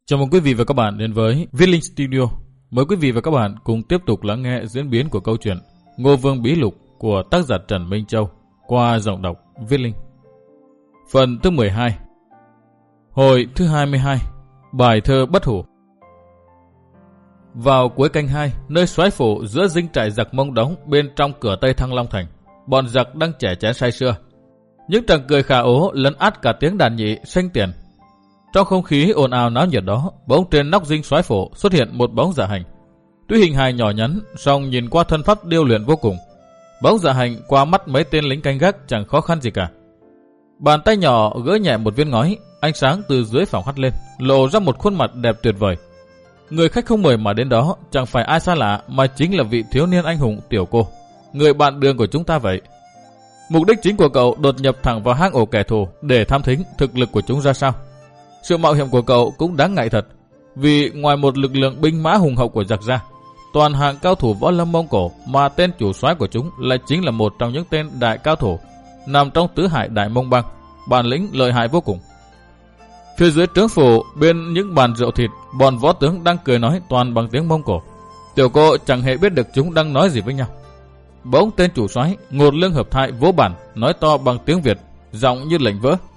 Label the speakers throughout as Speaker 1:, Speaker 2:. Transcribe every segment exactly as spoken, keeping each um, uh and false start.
Speaker 1: Chào mừng quý vị và các bạn đến với Viết Linh Studio. Mời quý vị và các bạn cùng tiếp tục lắng nghe diễn biến của câu chuyện Ngô Vương Bí Lục của tác giả Trần Minh Châu qua giọng đọc Viết Linh. Phần thứ mười hai. Hồi thứ hai mươi hai. Bài thơ bất hủ. Vào cuối canh hai, nơi soái phủ giữa dinh trại giặc Mông Đóng bên trong cửa Tây Thăng Long Thành, bọn giặc đang chẻ chén say sưa. Những tràng cười khà ố lấn át cả tiếng đàn nhị xanh tiền. Trong không khí ồn ào náo nhiệt đó, bỗng trên nóc dinh soái phủ xuất hiện một bóng dạ hành. Tuy hình hài nhỏ nhắn, song nhìn qua thân pháp điêu luyện vô cùng. Bóng dạ hành qua mắt mấy tên lính canh gác chẳng khó khăn gì cả. Bàn tay nhỏ gỡ nhẹ một viên ngói, ánh sáng từ dưới phòng hắt lên, lộ ra một khuôn mặt đẹp tuyệt vời. Người khách không mời mà đến đó chẳng phải ai xa lạ mà chính là vị thiếu niên anh hùng Tiểu Cô, người bạn đường của chúng ta vậy. Mục đích chính của cậu đột nhập thẳng vào hang ổ kẻ thù để tham thính thực lực của chúng ra sao. Sự mạo hiểm của cậu cũng đáng ngại thật, vì ngoài một lực lượng binh mã hùng hậu của giặc ra, toàn hạng cao thủ võ lâm Mông Cổ mà tên chủ soái của chúng lại chính là một trong những tên đại cao thủ nằm trong tứ hải Đại Mông Bang, bản lĩnh lợi hại vô cùng. Phía dưới trướng phủ, bên những bàn rượu thịt, bọn võ tướng đang cười nói toàn bằng tiếng Mông Cổ. Tiểu Cô chẳng hề biết được chúng đang nói gì với nhau. Bỗng tên chủ soái ngột lưng hợp thại vỗ bản, nói to bằng tiếng Việt, giọng như lệnh vỡ: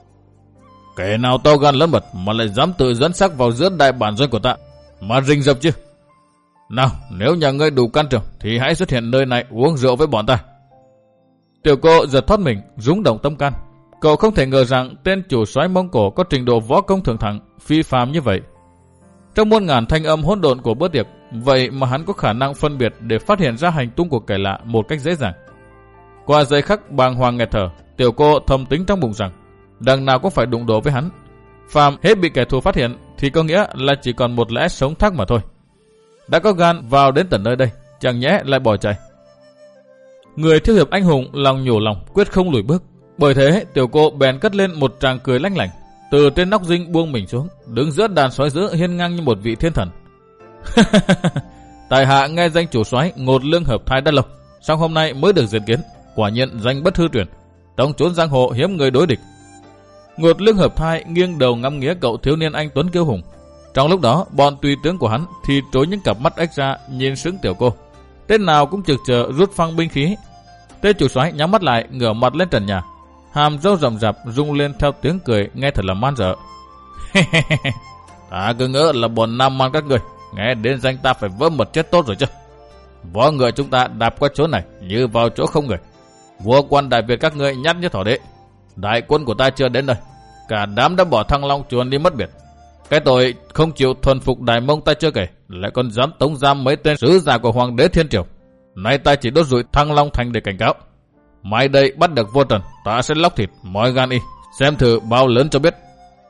Speaker 1: Kẻ nào to gan lớn mật mà lại dám tự dẫn sắc vào giữa đại bản doanh của ta, mà rình rập chứ? Nào, nếu nhà ngươi đủ can trường thì hãy xuất hiện nơi này uống rượu với bọn ta. Tiểu Cô giật thoát mình, rúng động tâm can. Cậu không thể ngờ rằng tên chủ soái Mông Cổ có trình độ võ công thượng thẳng, phi phàm như vậy. Trong muôn ngàn thanh âm hỗn độn của bữa tiệc, vậy mà hắn có khả năng phân biệt để phát hiện ra hành tung của kẻ lạ một cách dễ dàng. Qua giây khắc bàng hoàng nghẹt thở, Tiểu Cô thầm tính trong bụng rằng đằng nào cũng phải đụng độ với hắn. Phàm hết bị kẻ thù phát hiện thì có nghĩa là chỉ còn một lẽ sống thác mà thôi. Đã có gan vào đến tận nơi đây, chẳng nhẽ lại bỏ chạy. Người thiếu hiệp anh hùng lòng nhủ lòng quyết không lùi bước. Bởi thế Tiểu Cô bèn cất lên một tràng cười lanh lảnh, từ trên nóc dinh buông mình xuống, đứng giữa đàn soái dữ hiên ngang như một vị thiên thần. Tại hạ nghe danh chủ soái ngột lương hợp thai đã lâu, song hôm nay mới được diện kiến, quả nhiên danh bất hư truyền. Trong chốn giang hồ hiếm người đối địch. Ngột lương hợp thai nghiêng đầu ngắm nghía cậu thiếu niên anh tuấn kiêu hùng. Trong lúc đó, bọn tùy tướng của hắn thì trối những cặp mắt ếch ra nhìn sững Tiểu Cô. Tên nào cũng trực chờ rút phăng binh khí. Tên chủ soái nhắm mắt lại, ngửa mặt lên trần nhà, hàm râu rậm rạp rung lên theo tiếng cười nghe thật là man dợ. Ta cứ ngỡ là bọn nam man các người, nghe đến danh ta phải vỡ mật chết tốt rồi chứ. Võ người chúng ta đạp qua chỗ này như vào chỗ không người. Vua quan Đại Việt các ngươi nhát như thỏ đế. Đại quân của ta chưa đến nơi, cả đám đã bỏ Thăng Long chuồn đi mất biệt. Cái tội không chịu thuần phục Đại Mông ta chưa kể, lại còn dám tống giam mấy tên sứ giả của Hoàng đế Thiên Triều. Nay ta chỉ đốt rủi Thăng Long thành để cảnh cáo. Mai đây bắt được Vô Trần, ta sẽ lóc thịt mọi gan y, xem thử bao lớn cho biết.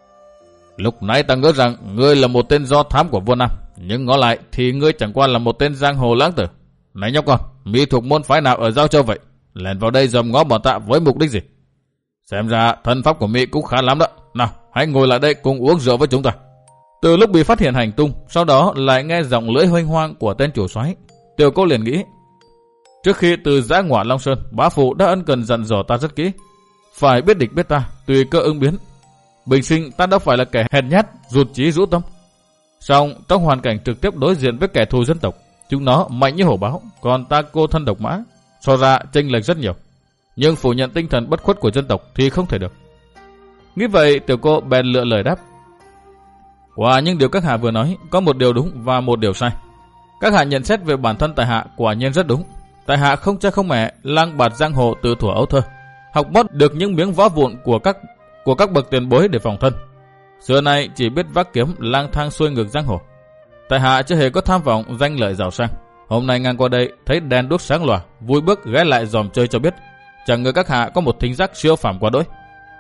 Speaker 1: Lúc nãy ta ngỡ rằng ngươi là một tên do thám của vua Nam, nhưng ngó lại thì ngươi chẳng qua là một tên giang hồ lãng tử. Này nhóc con, mỹ thuộc môn phái nào ở Giao Châu vậy? Lẻn vào đây dòm ngó bọn ta với mục đích gì? Xem ra thân pháp của Mỹ cũng khá lắm đó. Nào, hãy ngồi lại đây cùng uống rượu với chúng ta. Từ lúc bị phát hiện hành tung, sau đó lại nghe giọng lưỡi hoanh hoang của tên chủ soái, Tiểu Cô liền nghĩ, trước khi từ giã ngoại Long Sơn, bá phụ đã ân cần dặn dò ta rất kỹ, phải biết địch biết ta, tùy cơ ứng biến. Bình sinh ta đâu phải là kẻ hèn nhát, rụt chí rũ tâm. Song trong hoàn cảnh trực tiếp đối diện với kẻ thù dân tộc, chúng nó mạnh như hổ báo, còn ta cô thân độc mã, so ra chênh lệch rất nhiều. Nhưng phủ nhận tinh thần bất khuất của dân tộc thì không thể được. Nghĩ vậy, Tiểu Cô bèn lựa lời đáp: Qua những điều các hạ vừa nói, có một điều đúng và một điều sai. Các hạ nhận xét về bản thân tại hạ quả nhiên rất đúng. Tại hạ không cha không mẹ, lang bạt giang hồ từ thuở ấu thơ, học mót được những miếng võ vụn của các của các bậc tiền bối để phòng thân. Xưa nay chỉ biết vác kiếm lang thang xuôi ngược giang hồ. Tại hạ chưa hề có tham vọng danh lợi giàu sang. Hôm nay ngang qua đây thấy đèn đuốc sáng lòa, vui bước ghé lại dòm chơi cho biết. Chẳng ngờ các hạ có một thính giác siêu phàm quá đỗi.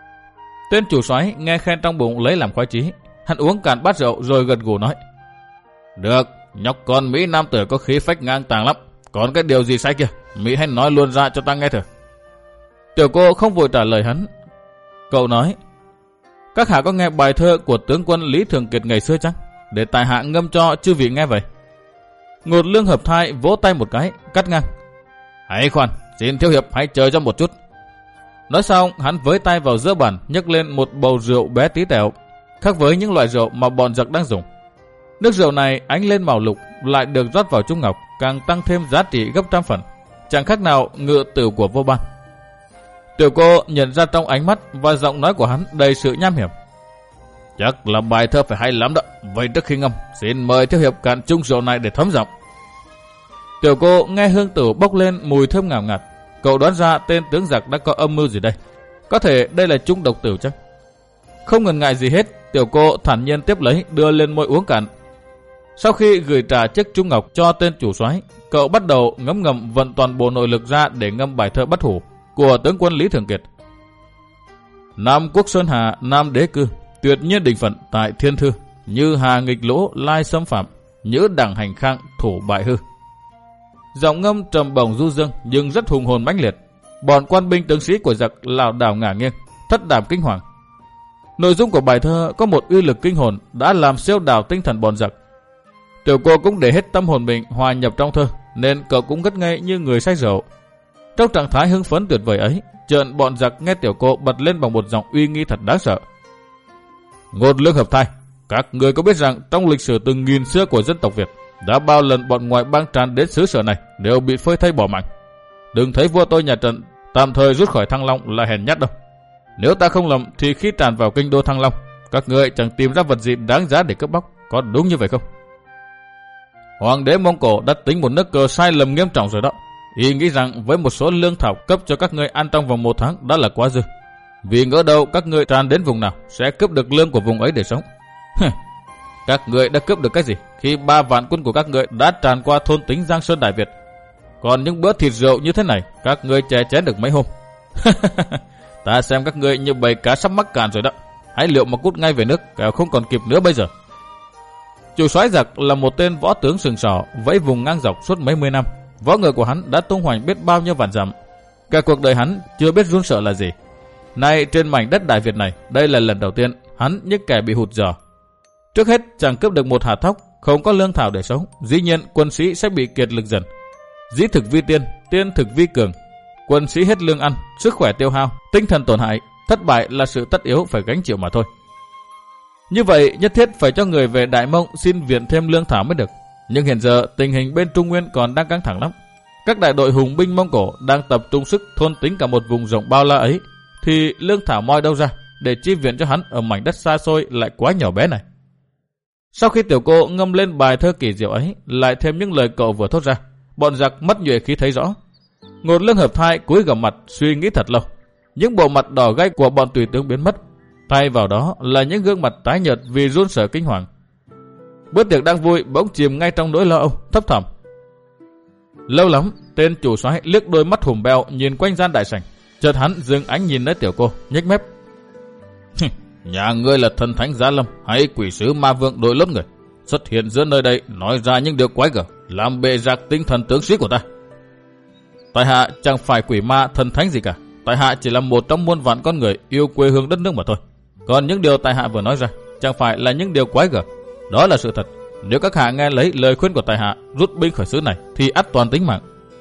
Speaker 1: Tên chủ soái nghe khen trong bụng lấy làm khoái chí, hắn uống cạn bát rượu rồi gật gù nói: Được, nhóc con Mỹ nam tử có khí phách ngang tàng lắm. Còn cái điều gì sai kia, Mỹ hãy nói luôn ra cho ta nghe thử. Tiểu Cô không vội trả lời hắn. Cậu nói: Các hạ có nghe bài thơ của tướng quân Lý Thường Kiệt ngày xưa chăng? Để tại hạ ngâm cho chư vị nghe vậy. Ngột lương hợp thai vỗ tay một cái, cắt ngang: Hãy khoan, xin thiếu hiệp hãy chờ cho một chút. Nói xong, hắn với tay vào giữa bàn, nhấc lên một bầu rượu bé tí tẹo. khác với những loại rượu mà bọn giặc đang dùng. Nước rượu này ánh lên màu lục lại được rót vào chung ngọc, càng tăng thêm giá trị gấp trăm phần, chẳng khác nào ngự tửu của vô ban. Tiểu cô nhận ra trong ánh mắt và giọng nói của hắn đầy sự nham hiểm. Chắc là bài thơ phải hay lắm đó. Vậy trước khi ngâm, xin mời thiếu hiệp cạn chung rượu này để thấm giọng. Tiểu cô nghe hương tử bốc lên mùi thơm ngào ngạt, cậu đoán ra tên tướng giặc đã có âm mưu gì đây. Có thể đây là chung độc tử chắc. Không ngần ngại gì hết, tiểu cô thản nhiên tiếp lấy đưa lên môi uống cạn. Sau khi gửi trả chiếc chung ngọc cho tên chủ soái, cậu bắt đầu ngấm ngầm vận toàn bộ nội lực ra để ngâm bài thơ bất hủ của tướng quân Lý Thường Kiệt. Nam quốc sơn hà, nam đế cư, tuyệt nhiên đình phận tại thiên thư, như hà nghịch lỗ lai xâm phạm, nhữ đẳng hành khang thủ bại hư. Giọng ngâm trầm bổng du dương nhưng rất hùng hồn mãnh liệt. Bọn quan binh tướng sĩ của giặc lảo đảo ngả nghiêng, thất đảm kinh hoàng. Nội dung của bài thơ có một uy lực kinh hồn đã làm siêu đảo tinh thần bọn giặc. Tiểu cô cũng để hết tâm hồn mình hòa nhập trong thơ, nên cậu cũng ngất ngây như người say rượu. Trong trạng thái hưng phấn tuyệt vời ấy, chợt bọn giặc nghe tiểu cô bật lên bằng một giọng uy nghi thật đáng sợ. Ngột lương hợp thai, các người có biết rằng trong lịch sử từng nghìn xưa của dân tộc Việt, đã bao lần bọn ngoại bang tràn đến xứ sở này đều bị phơi thây bỏ mạng. Đừng thấy vua tôi nhà Trần tạm thời rút khỏi Thăng Long là hèn nhát đâu. Nếu ta không lầm thì khi tràn vào kinh đô Thăng Long, các người chẳng tìm ra vật gì đáng giá để cướp bóc, có đúng như vậy không? Hoàng đế Mông Cổ đã tính một nước cờ sai lầm nghiêm trọng rồi đó. Y nghĩ rằng với một số lương thảo cấp cho các ngươi ăn trong vòng một tháng đã là quá dư. Vì ngỡ đâu các ngươi tràn đến vùng nào sẽ cướp được lương của vùng ấy để sống. Các ngươi đã cướp được cái gì khi ba vạn quân của các ngươi đã tràn qua thôn tính Giang Sơn Đại Việt? Còn những bữa thịt rượu như thế này các ngươi chè chén được mấy hôm. Ta xem các ngươi như bầy cá sắp mắc cạn rồi đó. Hãy liệu mà cút ngay về nước, kẻo không còn kịp nữa bây giờ. Chủ soái giặc là một tên võ tướng sừng sỏ, vẫy vùng ngang dọc suốt mấy mươi năm. Võ ngựa của hắn đã tung hoành biết bao nhiêu vạn dặm. Cả cuộc đời hắn chưa biết run sợ là gì. Nay trên mảnh đất Đại Việt này, đây là lần đầu tiên hắn như kẻ bị hụt giò. Trước hết chẳng cướp được một hạt thóc, không có lương thảo để sống, dĩ nhiên quân sĩ sẽ bị kiệt lực dần. Dĩ thực vi tiên, tiên thực vi cường. Quân sĩ hết lương ăn, sức khỏe tiêu hao, tinh thần tổn hại, thất bại là sự tất yếu phải gánh chịu mà thôi. Như vậy nhất thiết phải cho người về Đại Mông xin viện thêm lương thảo mới được. Nhưng hiện giờ tình hình bên Trung Nguyên còn đang căng thẳng lắm. Các đại đội hùng binh Mông Cổ đang tập trung sức thôn tính cả một vùng rộng bao la ấy, thì lương thảo moi đâu ra để chi viện cho hắn ở mảnh đất xa xôi lại quá nhỏ bé này. Sau khi tiểu cô ngâm lên bài thơ kỳ diệu ấy, lại thêm những lời cậu vừa thốt ra, bọn giặc mất nhuệ khí thấy rõ. Ngột lương hợp thai cúi gằm mặt suy nghĩ thật lâu. Những bộ mặt đỏ gay của bọn tùy tướng biến mất, thay vào đó là những gương mặt tái nhợt vì run sợ kinh hoàng. Bữa tiệc đang vui bỗng chìm ngay trong nỗi lo âu thấp thỏm. Lâu lắm, tên chủ soái liếc đôi mắt hùm beo nhìn quanh gian đại sảnh, chợt hắn dừng ánh nhìn đến tiểu cô, nhếch mép. Nhà ngươi là thần thánh Giá Lâm hay quỷ sứ ma vương đội lốt người, xuất hiện giữa nơi đây nói ra những điều quái gở, làm bệ rạc tinh thần tướng sĩ của ta. Tại hạ chẳng phải quỷ ma thần thánh gì cả, tại hạ chỉ là một trong muôn vạn con người yêu quê hương đất nước mà thôi. Còn những điều tại hạ vừa nói ra chẳng phải là những điều quái gở, đó là sự thật. Nếu các hạ nghe lấy lời khuyên của tại hạ rút binh khỏi xứ này thì ắt toàn tính mạng.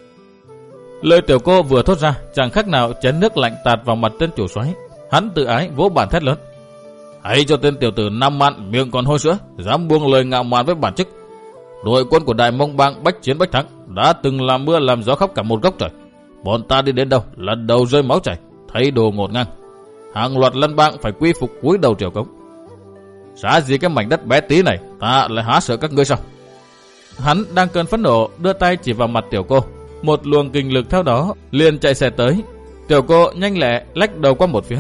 Speaker 1: Lời tiểu cô vừa thốt ra chẳng khác nào chén nước lạnh tạt vào mặt tên chủ soái. Hắn tự ái vỗ bàn thét lớn. Hãy cho tên tiểu tử Nam Man miệng còn hôi sữa, dám buông lời ngạo mạn với bản chức. Đội quân của Đại Mông Bang bách chiến bách thắng đã từng làm mưa làm gió khắp cả một góc trời. Bọn ta đi đến đâu lần đầu rơi máu chảy, thấy đồ ngổn ngang. Hàng loạt lân bang phải quy phục cúi đầu triều cống. Xá gì cái mảnh đất bé tí này, ta lại há sợ các ngươi sao? Hắn đang cơn phẫn nộ, đưa tay chỉ vào mặt tiểu cô. Một luồng kinh lực theo đó liền chạy xe tới. Tiểu cô nhanh lẹ lách đầu qua một phía.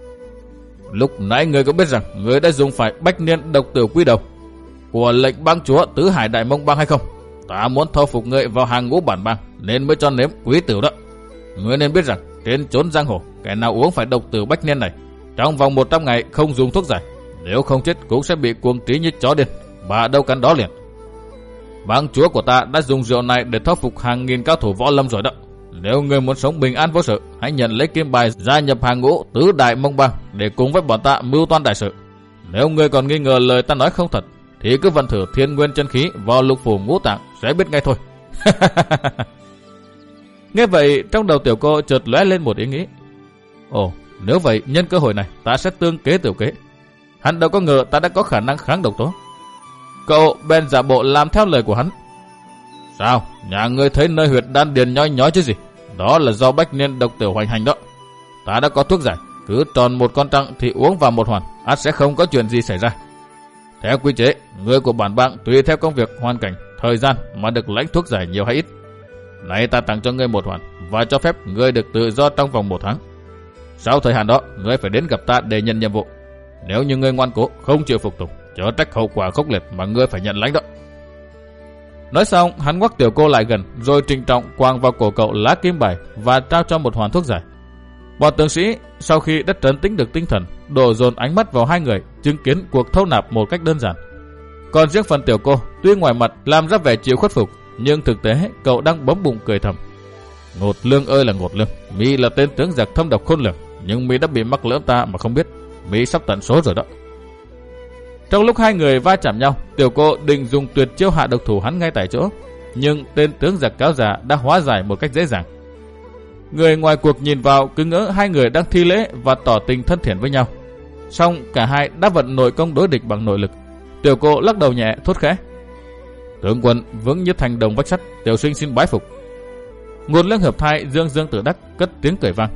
Speaker 1: Lúc nãy ngươi có biết rằng ngươi đã dùng phải bách niên độc tử quy đầu của lệnh bang chúa Tứ Hải Đại Mông Bang hay không? Ta muốn thâu phục ngươi vào hàng ngũ bản bang nên mới cho nếm quý tử đó. Ngươi nên biết rằng trên chốn giang hồ, kẻ nào uống phải độc tử bách niên này trong vòng một trăm ngày không dùng thuốc giải, nếu không chết cũng sẽ bị cuồng trí như chó điên, bà đâu cắn đó liền. Bang chúa của ta đã dùng rượu này để thâu phục hàng nghìn cao thủ võ lâm rồi đó. Nếu ngươi muốn sống bình an vô sự, hãy nhận lấy kim bài gia nhập hàng ngũ Tứ Đại Mông Bang để cùng với bọn ta mưu toan đại sự. Nếu ngươi còn nghi ngờ lời ta nói không thật, thì cứ vận thử thiên nguyên chân khí vào lục phủ ngũ tạng sẽ biết ngay thôi. Nghe vậy, trong đầu tiểu cô chợt lóe lên một ý nghĩ. Ồ, nếu vậy nhân cơ hội này ta sẽ tương kế tiểu kế. hắn đâu có ngờ ta đã có khả năng kháng độc tố. Cậu bèn giả bộ làm theo lời của hắn. Sao? Nhà ngươi thấy nơi huyệt đan điền nhói nhói chứ gì? Đó là do bách niên độc tiểu hoành hành đó. Ta đã có thuốc giải, cứ tròn một con trăng thì uống vào một hoàn, ắt sẽ không có chuyện gì xảy ra. Theo quy chế, người của bản bang tùy theo công việc, hoàn cảnh, thời gian mà được lãnh thuốc giải nhiều hay ít. Này ta tặng cho ngươi một hoàn và cho phép ngươi được tự do trong vòng một tháng. Sau thời hạn đó, ngươi phải đến gặp ta để nhận nhiệm vụ. Nếu như ngươi ngoan cố không chịu phục tùng, chớ trách hậu quả khốc liệt mà ngươi phải nhận lãnh đó. Nói xong, hắn ngoắc tiểu cô lại gần, rồi trịnh trọng quàng vào cổ cậu lá kim bài và trao cho một hoàn thuốc giải. Bọn tướng sĩ sau khi đã trấn tĩnh được tinh thần, đổ dồn ánh mắt vào hai người, chứng kiến cuộc thâu nạp một cách đơn giản. Còn riêng phần tiểu cô, tuy ngoài mặt làm ra vẻ chịu khuất phục, nhưng thực tế cậu đang bấm bụng cười thầm. Ngột Lương ơi là Ngột Lương, mi là tên tướng giặc thâm độc khôn lường, nhưng mi đã bị mắc lỡ ta mà không biết. Mi sắp tận số rồi đó. Trong lúc hai người va chạm nhau, tiểu cô định dùng tuyệt chiêu hạ độc thủ hắn ngay tại chỗ, nhưng tên tướng giặc cáo già đã hóa giải một cách dễ dàng. Người ngoài cuộc nhìn vào cứ ngỡ hai người đang thi lễ và tỏ tình thân thiện với nhau. Song cả hai đã vận nội công đối địch bằng nội lực. Tiểu cô lắc đầu nhẹ thốt khẽ. Tướng quân vững như thành đồng vách sắt, tiểu sinh xin bái phục. Ngột Lương hợp thai dương dương tự đắc cất tiếng cười vang.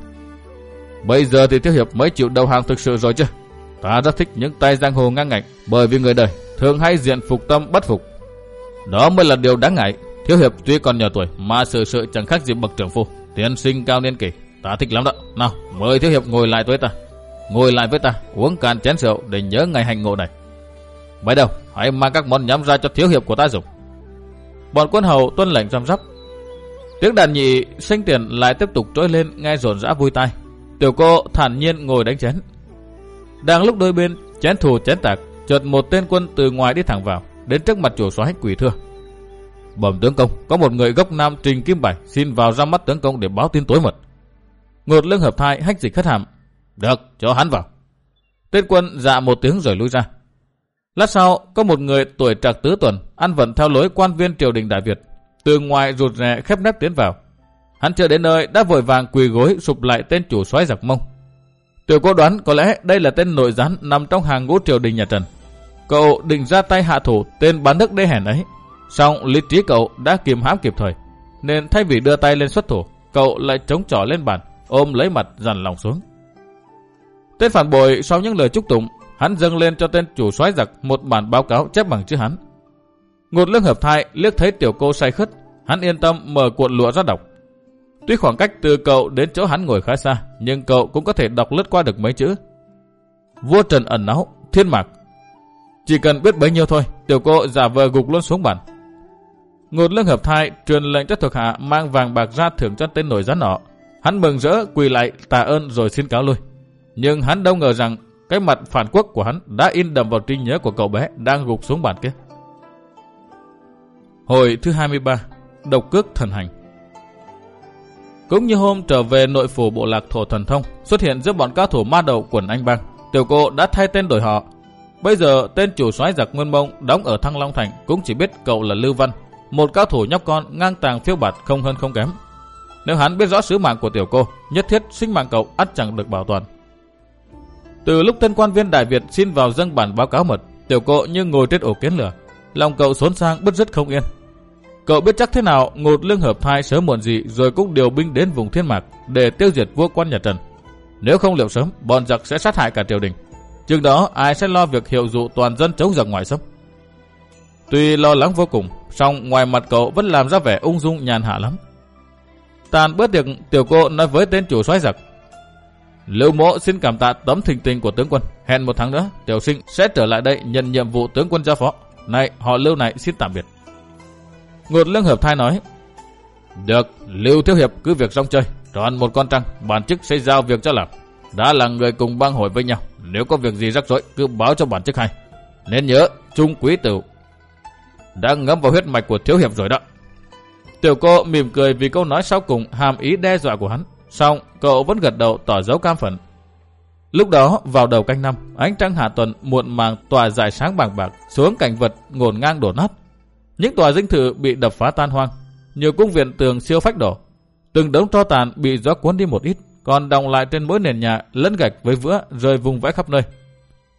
Speaker 1: Bây giờ thì Thiếu hiệp mới chịu đầu hàng thực sự rồi chứ? Ta rất thích những tay giang hồ ngang ngạnh, bởi vì người đời thường hay diện phục tâm bất phục. Đó mới là điều đáng ngại. Thiếu hiệp tuy còn nhỏ tuổi mà sự sự chẳng khác gì bậc trưởng phu, tiên sinh cao niên kỷ. Ta thích lắm đó. Nào, mời Thiếu hiệp ngồi lại với ta. Ngồi lại với ta, uống cạn chén rượu để nhớ ngày hành ngộ này. Bây đâu, hãy mang các món nhắm ra cho Thiếu hiệp của ta dùng. Bọn quân hầu tuân lệnh răm rắp. Tiếng đàn nhị sinh tiền lại tiếp tục trỗi lên nghe rộn rã vui tai. Tiểu cô thản nhiên ngồi đánh chén. Đang lúc đôi bên chén thù chén tạc, chợt một tên quân từ ngoài đi thẳng vào, đến trước mặt chủ soái quỳ thưa. Bẩm tướng công, có một người gốc nam Trình Kim Bài xin vào ra mắt tướng công để báo tin tối mật. Ngột Lương hợp thai hách dịch khất hàm. Được, cho hắn vào. Tên quân dạ một tiếng rồi lui ra. Lát sau, có một người tuổi trạc tứ tuần, ăn vận theo lối quan viên triều đình Đại Việt, từ ngoài rụt rè khép nép tiến vào. Hắn chưa đến nơi đã vội vàng quỳ gối sụp lại tên chủ soái giặc Mông. Tiểu cô đoán có lẽ đây là tên nội gián nằm trong hàng ngũ triều đình nhà Trần. Cậu định ra tay hạ thủ tên bán nước đê hèn ấy, song lý trí cậu đã kìm hãm kịp thời, nên thay vì đưa tay lên xuất thủ, cậu lại chống chỏ lên bàn, ôm lấy mặt dằn lòng xuống. Tên phản bội sau những lời chúc tụng, hắn dâng lên cho tên chủ soái giặc một bản báo cáo chép bằng chữ Hán. Ngột Lương hợp thai liếc thấy tiểu cô say khất, hắn yên tâm mở cuộn lụa ra đọc. Tuy khoảng cách từ cậu đến chỗ hắn ngồi khá xa, nhưng cậu cũng có thể đọc lướt qua được mấy chữ. Vua Trần ẩn náu, thiên mạc. Chỉ cần biết bấy nhiêu thôi, tiểu cô giả vờ gục luôn xuống bàn. Ngột Lương hợp thai truyền lệnh cho thuộc hạ mang vàng bạc ra thưởng cho tên nổi gián nọ. Hắn mừng rỡ quỳ lại tạ ơn rồi xin cáo lui. Nhưng hắn đâu ngờ rằng cái mặt phản quốc của hắn đã in đậm vào trí nhớ của cậu bé đang gục xuống bàn kia. Hồi thứ hai mươi ba, độc cước thần hành. Cũng như hôm trở về nội phủ bộ lạc Thổ Thần Thông, xuất hiện giữa bọn cao thủ ma đầu quần Anh Bang, tiểu cô đã thay tên đổi họ. Bây giờ tên chủ soái giặc Nguyên Mông đóng ở Thăng Long Thành cũng chỉ biết cậu là Lưu Văn, một cao thủ nhóc con ngang tàng phiêu bạt không hơn không kém. Nếu hắn biết rõ sứ mạng của tiểu cô, nhất thiết sinh mạng cậu ắt chẳng được bảo toàn. Từ lúc tên quan viên Đại Việt xin vào dâng bản báo cáo mật, tiểu cô như ngồi trên ổ kiến lửa, lòng cậu xốn sang bứt rứt không yên. Cậu biết chắc thế nào Ngột Lương hợp thai sớm muộn gì rồi cũng điều binh đến vùng Thiên Mạc để tiêu diệt vua quan nhà Trần. Nếu không liệu sớm, bọn giặc sẽ sát hại cả triều đình. Chừng đó ai sẽ lo việc hiệu dụ toàn dân chống giặc ngoại xâm? Tuy lo lắng vô cùng, song ngoài mặt cậu vẫn làm ra vẻ ung dung nhàn hạ lắm. Tàn bữa tiệc, tiểu cô nói với tên chủ soái giặc. Lưu mỗ xin cảm tạ tấm thình tình của tướng quân. Hẹn một tháng nữa, tiểu sinh sẽ trở lại đây nhận nhiệm vụ tướng quân giao phó. Này, họ Lưu này xin tạm biệt. Ngột Lương hợp thai nói. Được, Lưu thiếu hiệp cứ việc rong chơi. Tròn một con trăng, bản chức sẽ giao việc cho làm. Đã là người cùng bang hội với nhau, nếu có việc gì rắc rối cứ báo cho bản chức hay. Nên nhớ, trung quý tửu đã ngấm vào huyết mạch của thiếu hiệp rồi đó. Tiểu cô mỉm cười vì câu nói sau cùng hàm ý đe dọa của hắn, song cậu vẫn gật đầu tỏ dấu cam phẫn. Lúc đó vào đầu canh năm, ánh trăng hạ tuần muộn màng tỏa rải sáng bàng bạc xuống cảnh vật ngổn ngang đổ nát. Những tòa dinh thự bị đập phá tan hoang, nhiều cung viện tường siêu phách đổ, từng đống tro tàn bị gió cuốn đi một ít, còn đọng lại trên mỗi nền nhà lẫn gạch với vữa rơi vùng vãi khắp nơi.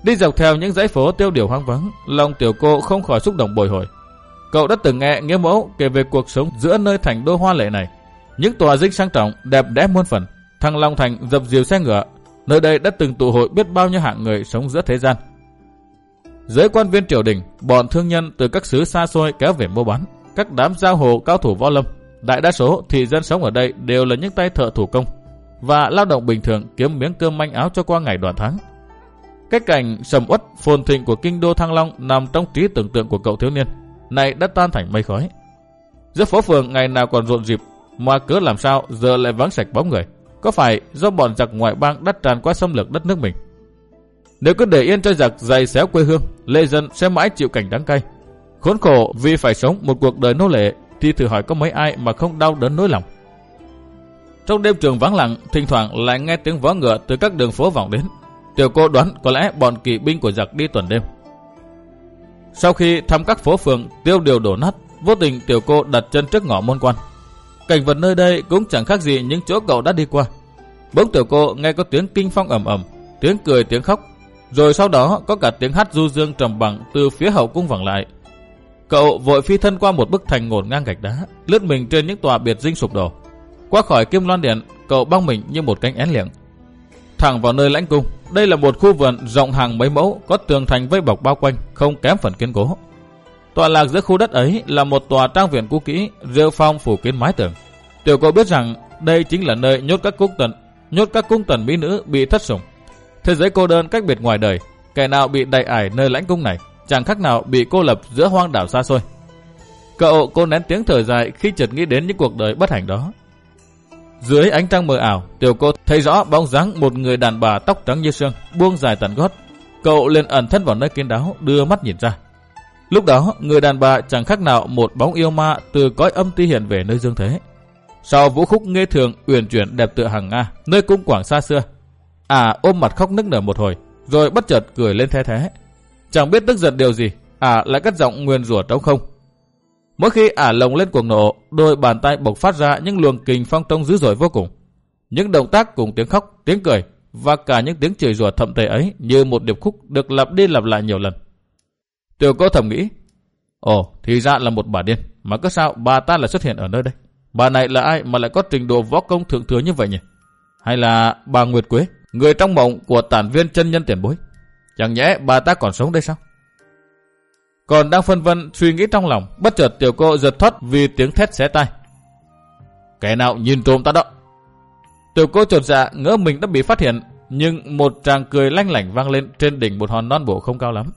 Speaker 1: Đi dọc theo những dãy phố tiêu điều hoang vắng, lòng tiểu cô không khỏi xúc động bồi hồi. Cậu đã từng nghe Nghĩa mẫu kể về cuộc sống giữa nơi thành đô hoa lệ này. Những tòa dinh sang trọng, đẹp đẽ muôn phần, Thăng Long Thành dập dìu xe ngựa. Nơi đây đã từng tụ hội biết bao nhiêu hạng người sống giữa thế gian. Giới quan viên triều đình, bọn thương nhân từ các xứ xa xôi kéo về mua bán, các đám giang hồ cao thủ võ lâm. Đại đa số thị dân sống ở đây đều là những tay thợ thủ công và lao động bình thường kiếm miếng cơm manh áo cho qua ngày đoạn tháng. Cái cảnh sầm uất phồn thịnh của kinh đô Thăng Long nằm trong trí tưởng tượng của cậu thiếu niên, này đã tan thành mây khói. Giữa phố phường ngày nào còn rộn rịp, mà cớ làm sao giờ lại vắng sạch bóng người? Có phải do bọn giặc ngoại bang đã tràn qua xâm lược đất nước mình? Nếu cứ để yên cho giặc giày xéo quê hương, lê dân sẽ mãi chịu cảnh đắng cay, khốn khổ vì phải sống một cuộc đời nô lệ, thì thử hỏi có mấy ai mà không đau đớn nỗi lòng. Trong đêm trường vắng lặng, thỉnh thoảng lại nghe tiếng vó ngựa từ các đường phố vọng đến. Tiểu cô đoán có lẽ bọn kỵ binh của giặc đi tuần đêm. Sau khi thăm các phố phường tiêu điều đổ nát, vô tình tiểu cô đặt chân trước ngõ môn quan. Cảnh vật nơi đây cũng chẳng khác gì những chỗ cậu đã đi qua. Bỗng tiểu cô nghe có tiếng kinh phong ầm ầm, tiếng cười tiếng khóc, rồi sau đó có cả tiếng hát du dương trầm bằng từ phía hậu cung vẳng lại. Cậu vội phi thân qua một bức thành ngổn ngang gạch đá, lướt mình trên những tòa biệt dinh sụp đổ. Qua khỏi Kim Loan Điện, cậu băng mình như một cánh én liệng, thẳng vào nơi lãnh cung. Đây là một khu vườn rộng hàng mấy mẫu, có tường thành vây bọc bao quanh, không kém phần kiên cố. Tọa lạc giữa khu đất ấy là một tòa trang viện cũ kỹ, rêu phong phủ kín mái tường. Tiểu cô biết rằng đây chính là nơi nhốt các cung tần, nhốt các cung tần mỹ nữ bị thất sủng. Thế giới cô đơn cách biệt ngoài đời, kẻ nào bị đầy ải nơi lãnh cung này, chẳng khác nào bị cô lập giữa hoang đảo xa xôi. Cậu cô nén tiếng thở dài khi chợt nghĩ đến những cuộc đời bất hạnh đó. Dưới ánh trăng mờ ảo, tiểu cô thấy rõ bóng dáng một người đàn bà tóc trắng như sương, buông dài tận gót. Cậu liền ẩn thân vào nơi kín đáo, đưa mắt nhìn ra. Lúc đó, người đàn bà chẳng khác nào một bóng yêu ma từ cõi âm ti hiện về nơi dương thế. Sau vũ khúc nghe thường uyển chuyển đẹp tựa hàng Nga, nơi cung quảng xa xưa, à ôm mặt khóc nức nở một hồi, rồi bất chợt cười lên the thế. Chẳng biết tức giận điều gì, à lại cất giọng nguyền rủa trống không. Mỗi khi ả lồng lên cuồng nộ, đôi bàn tay bộc phát ra những luồng kình phong tông dữ dội vô cùng. Những động tác cùng tiếng khóc, tiếng cười và cả những tiếng chửi rủa thậm tệ ấy như một điệp khúc được lặp đi lặp lại nhiều lần. Tiểu cô thầm nghĩ, ồ, thì ra là một bà điên, mà cứ sao bà ta lại xuất hiện ở nơi đây? Bà này là ai mà lại có trình độ võ công thượng thừa như vậy nhỉ? Hay là bà Nguyệt Quế, người trong mộng của tản viên chân nhân tiền bối? Chẳng nhẽ bà ta còn sống đây sao? Còn đang phân vân suy nghĩ trong lòng, bất chợt tiểu cô giật thoát vì tiếng thét xé tai. Kẻ nào nhìn trộm ta đó? Tiểu cô chột dạ ngỡ mình đã bị phát hiện, nhưng một tràng cười lanh lảnh vang lên trên đỉnh một hòn non bộ không cao lắm.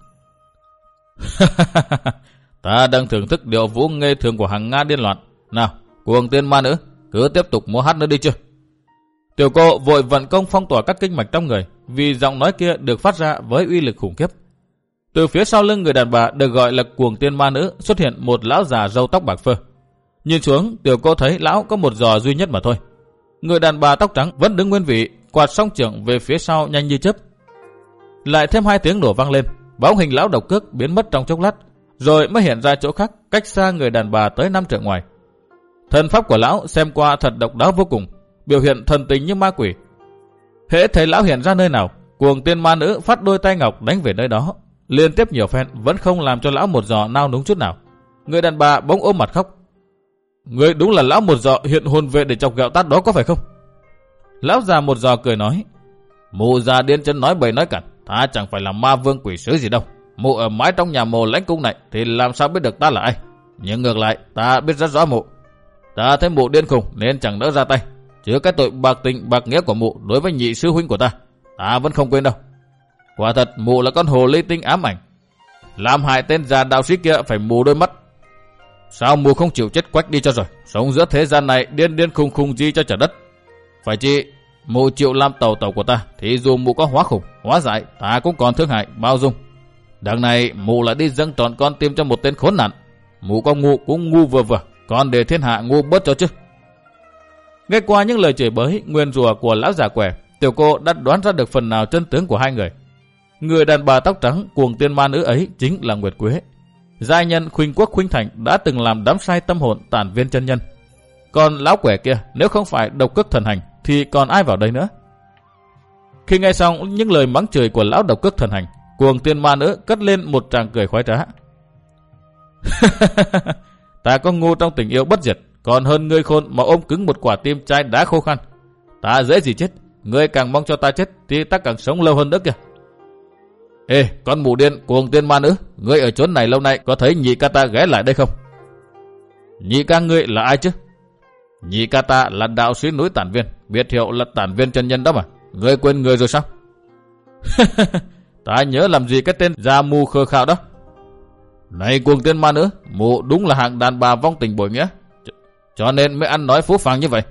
Speaker 1: Ta đang thưởng thức điệu vũ nghê thường của hàng Nga điên loạn. Nào, cuồng tiên ma nữ, cứ tiếp tục múa hát nữa đi chưa? Tiểu cô vội vận công phong tỏa các kinh mạch trong người, vì giọng nói kia được phát ra với uy lực khủng khiếp. Từ phía sau lưng người đàn bà được gọi là cuồng tiên ma nữ xuất hiện một lão già râu tóc bạc phơ. Nhìn xuống, tiểu cô thấy lão có một giò duy nhất mà thôi. Người đàn bà tóc trắng vẫn đứng nguyên vị, quạt song trưởng về phía sau nhanh như chớp. Lại thêm hai tiếng nổ vang lên, bóng hình lão độc cước biến mất trong chốc lát, rồi mới hiện ra chỗ khác, cách xa người đàn bà tới năm trượng ngoài. Thân pháp của lão xem qua thật độc đáo vô cùng, biểu hiện thần tình như ma quỷ. Hễ thấy lão hiện ra nơi nào, cuồng tiên ma nữ phát đôi tay ngọc đánh về nơi đó. Liên tiếp nhiều phen vẫn không làm cho lão một giò nao núng chút nào. Người đàn bà bỗng ôm mặt khóc. Người đúng là lão một giò hiện hồn về để chọc gạo tát đó có phải không? Lão già một giò cười nói, mụ già điên chân nói bậy nói cản, ta chẳng phải là ma vương quỷ sứ gì đâu. Mụ ở mãi trong nhà mồ lãnh cung này thì làm sao biết được ta là ai? Nhưng ngược lại ta biết rất rõ mụ. Ta thấy mụ điên khùng nên chẳng đỡ ra tay, chứ cái tội bạc tình bạc nghĩa của mụ đối với nhị sư huynh của ta, ta vẫn không quên đâu. Quả thật mụ là con hồ ly tinh ám ảnh, làm hại tên già đạo sĩ kia phải mù đôi mắt. Sao mụ không chịu chết quách đi cho rồi, sống giữa thế gian này điên điên khùng khùng gì cho trời đất? Phải chi mụ chịu làm tàu tàu của ta, thì dù mụ có hóa khủng hóa dại, ta cũng còn thương hại bao dung. Đằng này mụ lại đi dâng trọn con tim cho một tên khốn nạn. Mụ có ngu cũng ngu vừa vừa, còn để thiên hạ ngu bớt cho chứ. Nghe qua những lời chửi bới nguyên rủa của lão già quẻ, tiểu cô đã đoán ra được phần nào chân tướng của hai người. Người đàn bà tóc trắng cuồng tiên ma nữ ấy chính là Nguyệt Quế. Giai nhân khuynh quốc khuynh thành đã từng làm đắm say tâm hồn tản viên chân nhân. Còn lão quẻ kia nếu không phải độc cước thần hành thì còn ai vào đây nữa? Khi nghe xong những lời mắng chửi của lão độc cước thần hành, Cuồng tiên ma nữ cất lên một tràng cười khoái trá. Ta có ngu trong tình yêu bất diệt, còn hơn ngươi khôn mà ôm cứng một quả tim chai đá khô khan. Ta dễ gì chết, ngươi càng mong cho ta chết thì ta càng sống lâu hơn nữa kìa. Ê, con mụ điên cuồng tiên ma nữ, ngươi ở chốn này lâu nay có thấy nhị ca ta ghé lại đây không? Nhị ca ngươi là ai chứ? Nhị ca ta là đạo sĩ núi Tản Viên, biệt hiệu là Tản Viên chân nhân đó mà. Ngươi quên người rồi sao? Ta nhớ làm gì cái tên già mù khờ khạo đó. Này cuồng tiên ma nữ, mụ đúng là hạng đàn bà vong tình bội nghĩa, Ch cho nên mới ăn nói phú phàng như vậy.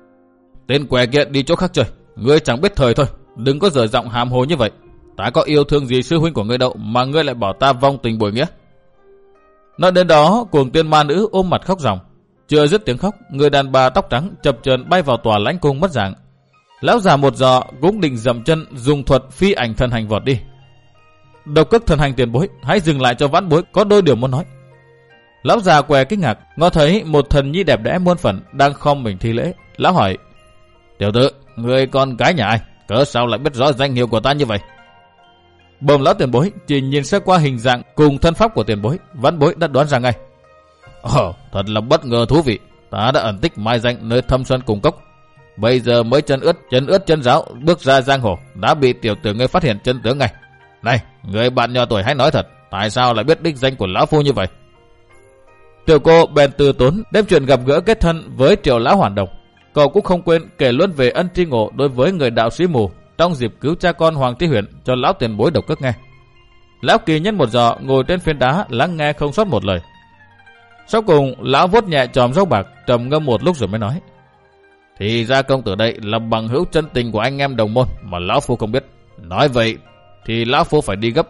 Speaker 1: Tên què kia đi chỗ khác chơi, ngươi chẳng biết thời thôi, đừng có dở giọng hàm hồ như vậy. Ta có yêu thương gì sư huynh của ngươi đâu mà ngươi lại bảo ta vong tình bội nghĩa. Nói đến đó, cuồng tiên ma nữ ôm mặt khóc ròng. Chưa dứt tiếng khóc, người đàn bà tóc trắng chập chờn bay vào tòa lãnh cung mất dạng. Lão già một giò cũng định dậm chân dùng thuật phi ảnh thần hành vọt đi. Độc Cước thần hành tiền bối, hãy dừng lại cho vãn bối có đôi điều muốn nói. Lão già què kinh ngạc, ngó thấy một thần nhi đẹp đẽ muôn phần đang khom mình thi lễ. Lão hỏi: Tiểu tử, người con cái nhà ai, cớ sao lại biết rõ danh hiệu của ta như vậy? Bồng lão tiền bối chỉ nhìn xét qua hình dạng cùng thân pháp của tiền bối, vãn bối đã đoán ra ngay. Ồ, thật là bất ngờ thú vị. Ta đã ẩn tích mai danh nơi thâm sơn cùng cốc, bây giờ mới chân ướt chân ướt chân ráo bước ra giang hồ, đã bị tiểu tử ngươi phát hiện chân tướng ngay. Này, người bạn nhỏ tuổi hãy nói thật, tại sao lại biết đích danh của lão phu như vậy? Tiểu cô bèn từ tốn đem chuyện gặp gỡ kết thân với Triệu lão hoàn đồng. Cậu cũng không quên kể luôn về ân tri ngộ đối với người đạo sĩ mù trong dịp cứu cha con Hoàng Tri Huyện cho lão tiền bối Độc Cước nghe. Lão kỳ nhân một giò ngồi trên phiến đá lắng nghe không sót một lời. Sau cùng lão vuốt nhẹ chòm râu bạc, trầm ngâm một lúc rồi mới nói: Thì ra công tử đây là bằng hữu chân tình của anh em đồng môn mà lão phu không biết. Nói vậy thì lão phu phải đi gấp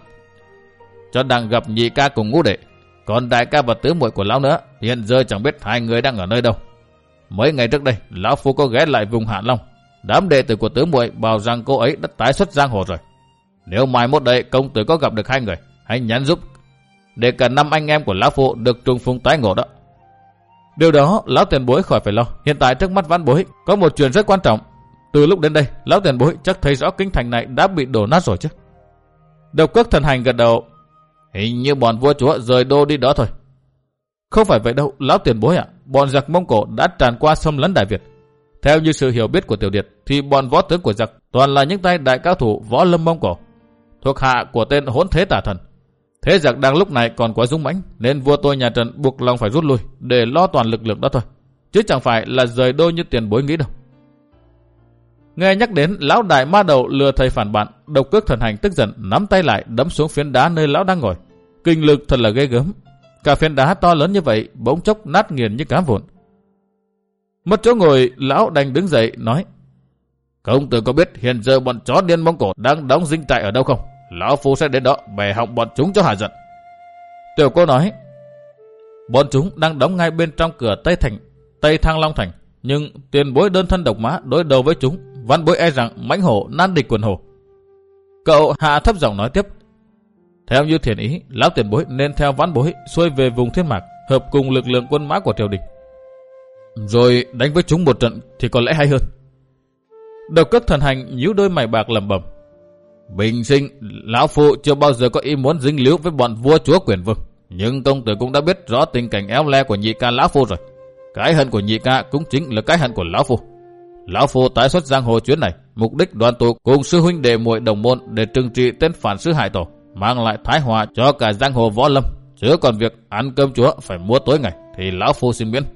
Speaker 1: cho đang gặp nhị ca cùng ngũ đệ, còn đại ca và tứ muội của lão nữa hiện giờ chẳng biết hai người đang ở nơi đâu. Mấy ngày trước đây lão phu có ghé lại vùng Hạ Long, đám đệ tử của tứ muội bảo rằng cô ấy đã tái xuất giang hồ rồi. Nếu mai mốt đây công tử có gặp được hai người, hãy nhắn giúp để cả năm anh em của lão phu được trùng phùng tái ngộ đó. Điều đó lão tiền bối khỏi phải lo, hiện tại trước mắt vãn bối có một chuyện rất quan trọng. Từ lúc đến đây lão tiền bối chắc thấy rõ kinh thành này đã bị đổ nát rồi chứ? Độc Cước thần hành gật đầu: Hình như bọn vua chúa rời đô đi đó thôi. Không phải vậy đâu lão tiền bối ạ, bọn giặc Mông Cổ đã tràn qua xâm lấn Đại Việt. Theo như sự hiểu biết của Tiểu Điệt thì bọn võ tướng của giặc toàn là những tay đại cao thủ võ lâm Mông Cổ, thuộc hạ của tên Hỗn Thế Tả Thần. Thế giặc đang lúc này còn quá dũng mãnh nên vua tôi nhà Trần buộc lòng phải rút lui để lo toàn lực lượng đó thôi, chứ chẳng phải là rời đô như tiền bối nghĩ đâu. Nghe nhắc đến lão đại ma đầu lừa thầy phản bạn, Độc Cước thần hành tức giận nắm tay lại đấm xuống phiến đá nơi lão đang ngồi. Kinh lực thật là ghê gớm, cả phiến đá to lớn như vậy bỗng chốc nát nghiền như cá vụn. Mất chỗ ngồi, lão đành đứng dậy nói: Công tử có biết hiện giờ bọn chó điên Mông Cổ đang đóng dinh trại ở đâu không? Lão phu sẽ đến đó bẻ họng bọn chúng cho hả giận. Tiểu cô nói: Bọn chúng đang đóng ngay bên trong cửa Tây Thành, Tây Thăng Long Thành, nhưng tiền bối đơn thân độc mã đối đầu với chúng, văn bối e rằng mãnh hổ nan địch quần hổ. Cậu hạ thấp giọng nói tiếp: Theo như thiền ý, lão tiền bối nên theo vãn bối xuôi về vùng Thiên Mạc, hợp cùng lực lượng quân mã của triều đình, rồi đánh với chúng một trận thì có lẽ hay hơn. Độc Cước thần hành nhíu đôi mày bạc lẩm bẩm: Bình sinh, lão phu chưa bao giờ có ý muốn dính líu với bọn vua chúa quyền vương, nhưng công tử cũng đã biết rõ tình cảnh éo le của nhị ca lão phu rồi. Cái hận của nhị ca cũng chính là cái hận của lão phu. Lão phu tái xuất giang hồ chuyến này, mục đích đoàn tụ cùng sư huynh đệ muội đồng môn để trừng trị tên phản sư hại tổ, mang lại thái hòa cho cả giang hồ võ lâm. Chứ còn việc ăn cơm chúa phải mua tối ngày thì lão phu xin miễn.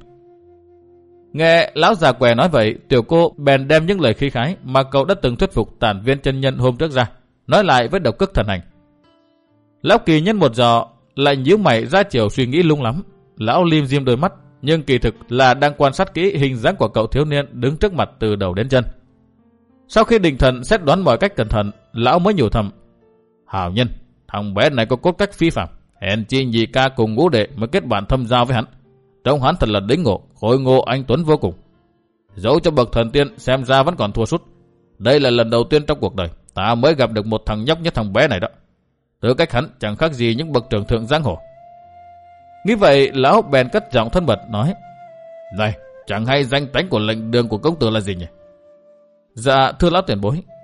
Speaker 1: Nghe lão già què nói vậy, tiểu cô bèn đem những lời khí khái mà cậu đã từng thuyết phục Tản Viên chân nhân hôm trước ra, nói lại với Độc Cước thần hành. Lão kỳ nhân một giò lại nhíu mày ra chiều suy nghĩ lung lắm. Lão lim dim đôi mắt, nhưng kỳ thực là đang quan sát kỹ hình dáng của cậu thiếu niên đứng trước mặt từ đầu đến chân. Sau khi định thần xét đoán mọi cách cẩn thận, lão mới nhủ thầm: Hảo nhân, thằng bé này có cốt cách phi phạm, hèn chi nhị ca cùng ngũ đệ mới kết bạn thâm giao với hắn. Trông hắn thật là đĩnh ngộ, khôi ngô anh tuấn vô cùng. Dẫu cho bậc thần tiên xem ra vẫn còn thua sút. Đây là lần đầu tiên trong cuộc đời ta mới gặp được một thằng nhóc như thằng bé này đó. Tư cách hắn chẳng khác gì những bậc trưởng thượng giang hồ. Nghĩ vậy, lão bèn cất giọng thân mật nói: Này, chẳng hay danh tánh của lệnh đường của công tử là gì nhỉ? Dạ thưa lão tiền bối,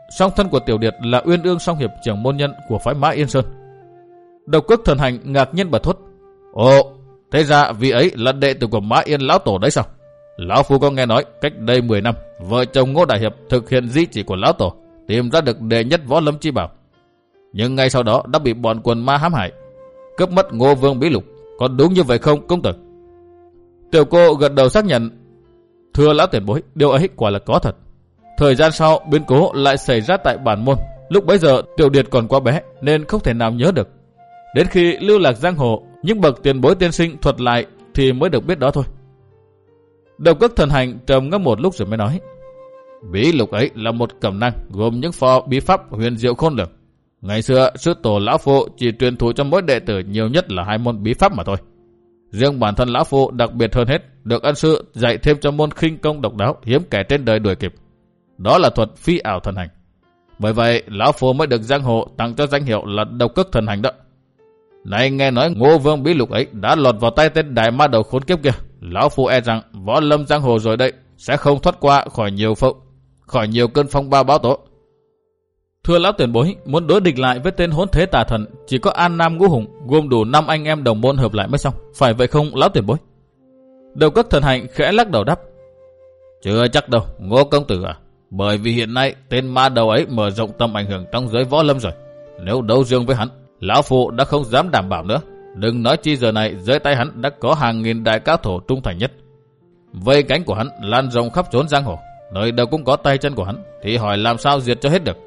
Speaker 1: song thân của Tiểu Điệt là Uyên Ương Song Hiệp trưởng môn nhân của phái Mã Yên Sơn. Độc Cước Thần Hành ngạc nhiên bật thốt: Ồ, thế ra vị ấy là đệ tử của Mã Yên lão tổ đấy sao? Lão phu có nghe nói cách đây mười năm, vợ chồng Ngô Đại Hiệp thực hiện di chỉ của lão tổ, tìm ra được đệ nhất võ lâm chi bảo. Nhưng ngay sau đó đã bị bọn quần ma hãm hại, cướp mất Ngô Vương bí lục. Có đúng như vậy không công tử? Tiểu cô gật đầu xác nhận: Thưa lão tiền bối, điều ấy quả là có thật. Thời gian sau, biến cố lại xảy ra tại bản môn. Lúc bấy giờ Tiểu Điệt còn quá bé nên không thể nào nhớ được. Đến khi lưu lạc giang hồ, những bậc tiền bối tiên sinh thuật lại thì mới được biết đó thôi. Độc Cước Thần Hành trầm ngâm một lúc rồi mới nói: Bí lục ấy là một cẩm năng gồm những pho bí pháp huyền diệu khôn lường. Ngày xưa sư tổ lão phu chỉ truyền thụ cho mỗi đệ tử nhiều nhất là hai môn bí pháp mà thôi. Riêng bản thân lão phu đặc biệt hơn hết, được ân sư dạy thêm cho môn khinh công độc đáo hiếm kẻ trên đời đuổi kịp. Đó là thuật phi ảo thần hành. Bởi vậy lão phu mới được giang hồ tặng cho danh hiệu là Độc Cước Thần Hành đó. Này nghe nói Ngô Vương bí lục ấy đã lọt vào tay tên đại ma đầu khốn kiếp kia, lão phu e rằng võ lâm giang hồ rồi đây sẽ không thoát qua khỏi nhiều phong, khỏi nhiều cơn phong ba báo tố. Thưa lão tiền bối, muốn đối địch lại với tên hỗn thế tà thần, chỉ có An Nam Ngũ Hùng gồm đủ năm anh em đồng môn hợp lại mới xong, phải vậy không lão tiền bối? Độc Cước Thần Hành khẽ lắc đầu đáp: Chưa chắc đâu, Ngô công tử à. Bởi vì hiện nay tên ma đầu ấy mở rộng tầm ảnh hưởng trong giới võ lâm rồi. Nếu đấu riêng với hắn, lão phu đã không dám đảm bảo nữa. Đừng nói chi giờ này dưới tay hắn đã có hàng nghìn đại cao thủ trung thành nhất. Vây cánh của hắn lan rộng khắp chốn giang hồ, nơi đâu cũng có tay chân của hắn, thì hỏi làm sao diệt cho hết được.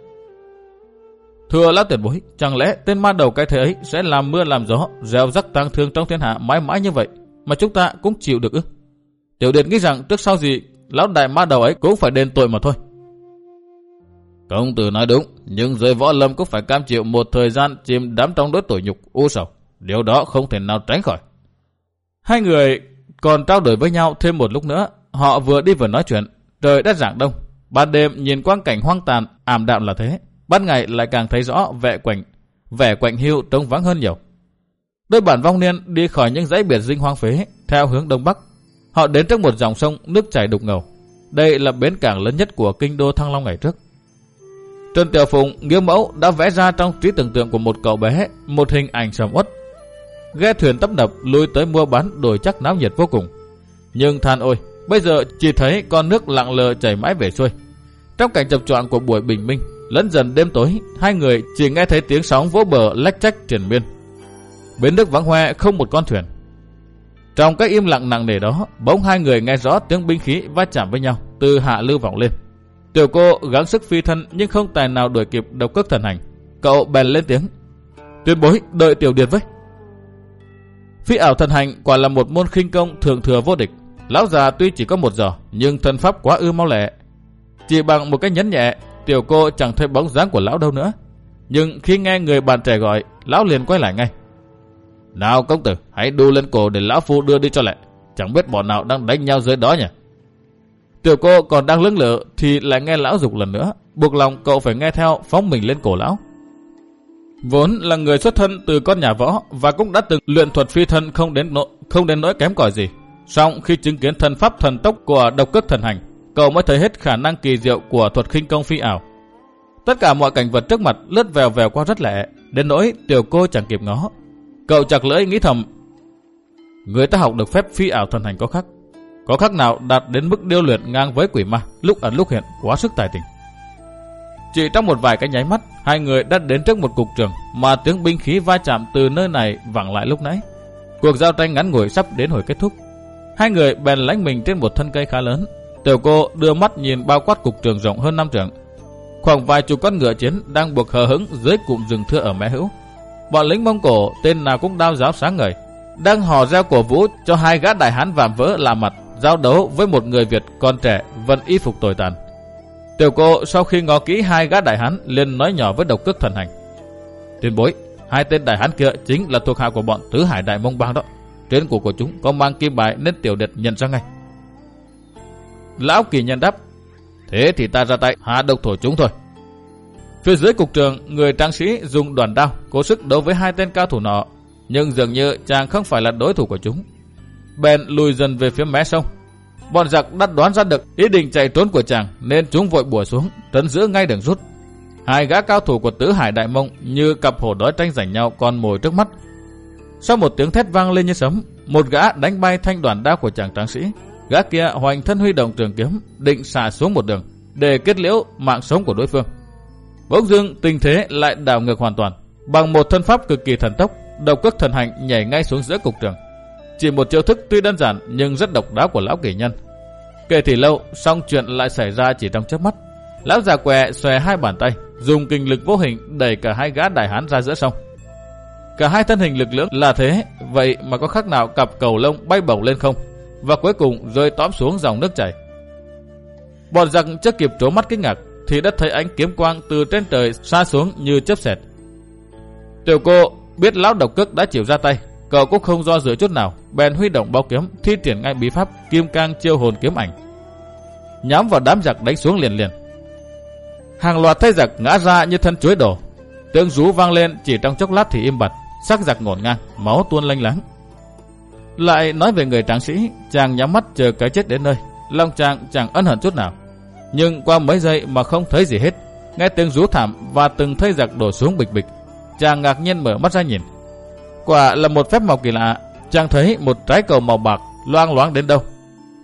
Speaker 1: Thưa lão tiền bối, chẳng lẽ tên ma đầu cái thế ấy sẽ làm mưa làm gió, gieo rắc tang thương trong thiên hạ mãi mãi như vậy mà chúng ta cũng chịu được ư? Tiểu Điệt nghĩ rằng trước sau gì lão đại ma đầu ấy cũng phải đền tội mà thôi. Công tử nói đúng, nhưng giới võ lâm cũng phải cam chịu một thời gian chìm đắm trong nỗi tủi nhục u sầu. Điều đó không thể nào tránh khỏi. Hai người còn trao đổi với nhau thêm một lúc nữa. Họ vừa đi vừa nói chuyện. Trời đã rạng đông. Ban đêm nhìn quang cảnh hoang tàn ảm đạm là thế, ban ngày lại càng thấy rõ vẻ quạnh vẻ quạnh hiu trống vắng hơn nhiều. Đôi bản vong niên đi khỏi những dãy biệt dinh hoang phế theo hướng đông bắc. Họ đến trước một dòng sông nước chảy đục ngầu. Đây là bến cảng lớn nhất của kinh đô Thăng Long ngày trước. Trần Tiểu Phụng Nghiêu Mẫu đã vẽ ra trong trí tưởng tượng của một cậu bé một hình ảnh sầm uất. Ghe thuyền tấp nập lui tới mua bán đổi chắc náo nhiệt vô cùng. Nhưng than ôi, bây giờ chỉ thấy con nước lặng lờ chảy mãi về xuôi. Trong cảnh chập choạng của buổi bình minh, lẫn dần đêm tối, hai người chỉ nghe thấy tiếng sóng vỗ bờ lách chách triền miên. Bến nước vắng hoe không một con thuyền. Trong cái im lặng nặng nề đó, bỗng hai người nghe rõ tiếng binh khí va chạm với nhau từ hạ lưu vọng lên. Tiểu cô gắng sức phi thân nhưng không tài nào đuổi kịp Độc Cước Thần Hành. Cậu bèn lên tiếng: Tuyên bối, đợi Tiểu Điệt với. Phi ảo thần hành quả là một môn khinh công thượng thừa vô địch. Lão già tuy chỉ có một giò nhưng thân pháp quá ư mau lẹ. Chỉ bằng một cái nhấn nhẹ, tiểu cô chẳng thấy bóng dáng của lão đâu nữa. Nhưng khi nghe người bạn trẻ gọi, lão liền quay lại ngay. Nào công tử, hãy đu lên cổ để lão phu đưa đi cho lẹ. Chẳng biết bọn nào đang đánh nhau dưới đó nhỉ. Tiểu cô còn đang lưỡng lự thì lại nghe lão dục lần nữa, buộc lòng cậu phải nghe theo, phóng mình lên cổ lão. Vốn là người xuất thân từ con nhà võ và cũng đã từng luyện thuật phi thân không đến nỗi không đến nỗi kém cỏi gì. Song khi chứng kiến thân pháp thần tốc của Độc Cước Thần Hành, cậu mới thấy hết khả năng kỳ diệu của thuật khinh công phi ảo. Tất cả mọi cảnh vật trước mặt lướt vèo vèo qua rất lẹ, đến nỗi tiểu cô chẳng kịp ngó. Cậu chặt lưỡi nghĩ thầm: người ta học được phép phi ảo thần hành có khác, có khác nào đạt đến mức điêu luyện ngang với quỷ ma, lúc ẩn lúc hiện, quá sức tài tình. Chỉ trong một vài cái nháy mắt, hai người đã đến trước một cục trường mà tiếng binh khí va chạm từ nơi này vẳng lại lúc nãy. Cuộc giao tranh ngắn ngủi sắp đến hồi kết thúc. Hai người bèn lánh mình trên một thân cây khá lớn. Tiểu cô đưa mắt nhìn bao quát cục trường rộng hơn năm trượng. Khoảng vài chục con ngựa chiến đang buộc hờ hững dưới cụm rừng thưa ở mé hữu. Bọn lính Mông Cổ tên nào cũng đao giáo sáng ngời, đang hò reo cổ vũ cho hai gã đại hán vạm vỡ lạ mặt giao đấu với một người Việt còn trẻ vẫn y phục tồi tàn. Tiểu cô sau khi ngó kỹ hai gã đại hán liền nói nhỏ với Độc Cước Thần Hành: Tiền bối, hai tên đại hán kia chính là thuộc hạ của bọn Tứ Hải Đại Mông Bang đó. Trên cổ của chúng có mang kim bài nên Tiểu Điệt nhận ra ngay. Lão Kỳ Nhân đáp: Thế thì ta ra tay hạ độc thổ chúng thôi. Phía dưới cục trường, người tráng sĩ dùng đoàn đao cố sức đấu với hai tên cao thủ nọ, nhưng dường như chàng không phải là đối thủ của chúng. Bèn lùi dần về phía mé sông. Bọn giặc đã đoán ra được ý định chạy trốn của chàng nên chúng vội bủa xuống trấn giữ ngay đường rút. Hai gã cao thủ của Tứ Hải Đại Mông như cặp hổ đói tranh giành nhau con mồi trước mắt. Sau một tiếng thét vang lên như sấm, một gã đánh bay thanh đoàn đao của chàng tráng sĩ. Gã kia hoành thân huy động trường kiếm, định xả xuống một đường để kết liễu mạng sống của đối phương. Bỗng dưng tình thế lại đảo ngược hoàn toàn. Bằng một thân pháp cực kỳ thần tốc, Độc Cước Thần Hành nhảy ngay xuống giữa cục trường. Chỉ một chiêu thức tuy đơn giản nhưng rất độc đáo của lão kỳ nhân. Kể thì lâu, song chuyện lại xảy ra chỉ trong chớp mắt. Lão già què xòe hai bàn tay, dùng kinh lực vô hình đẩy cả hai gã đại hán ra giữa sông. Cả hai thân hình lực lưỡng là thế, vậy mà có khác nào cặp cầu lông bay bổng lên không, và cuối cùng rơi tõm xuống dòng nước chảy. Bọn giặc chưa kịp trố mắt kinh ngạc thì đã thấy ánh kiếm quang từ trên trời xa xuống như chớp xẹt. Tiểu Cô biết lão Độc Cước đã chịu ra tay, cậu cũng không do dự chút nào, bèn huy động bao kiếm, thi triển ngay bí pháp Kim Cang Chiêu Hồn Kiếm Ảnh, nhắm vào đám giặc đánh xuống liền liền. Hàng loạt thấy giặc ngã ra như thân chuối đổ, tiếng rú vang lên chỉ trong chốc lát thì im bặt, xác giặc ngổn ngang, máu tuôn lênh láng. Lại nói về người tráng sĩ, chàng nhắm mắt chờ cái chết đến nơi, lòng chàng chẳng ân hận chút nào. Nhưng qua mấy giây mà không thấy gì hết, nghe tiếng rú thảm và từng thấy giặc đổ xuống bịch bịch, chàng ngạc nhiên mở mắt ra nhìn. Quả là một phép màu kỳ lạ, chàng thấy một trái cầu màu bạc loang loáng đến đâu,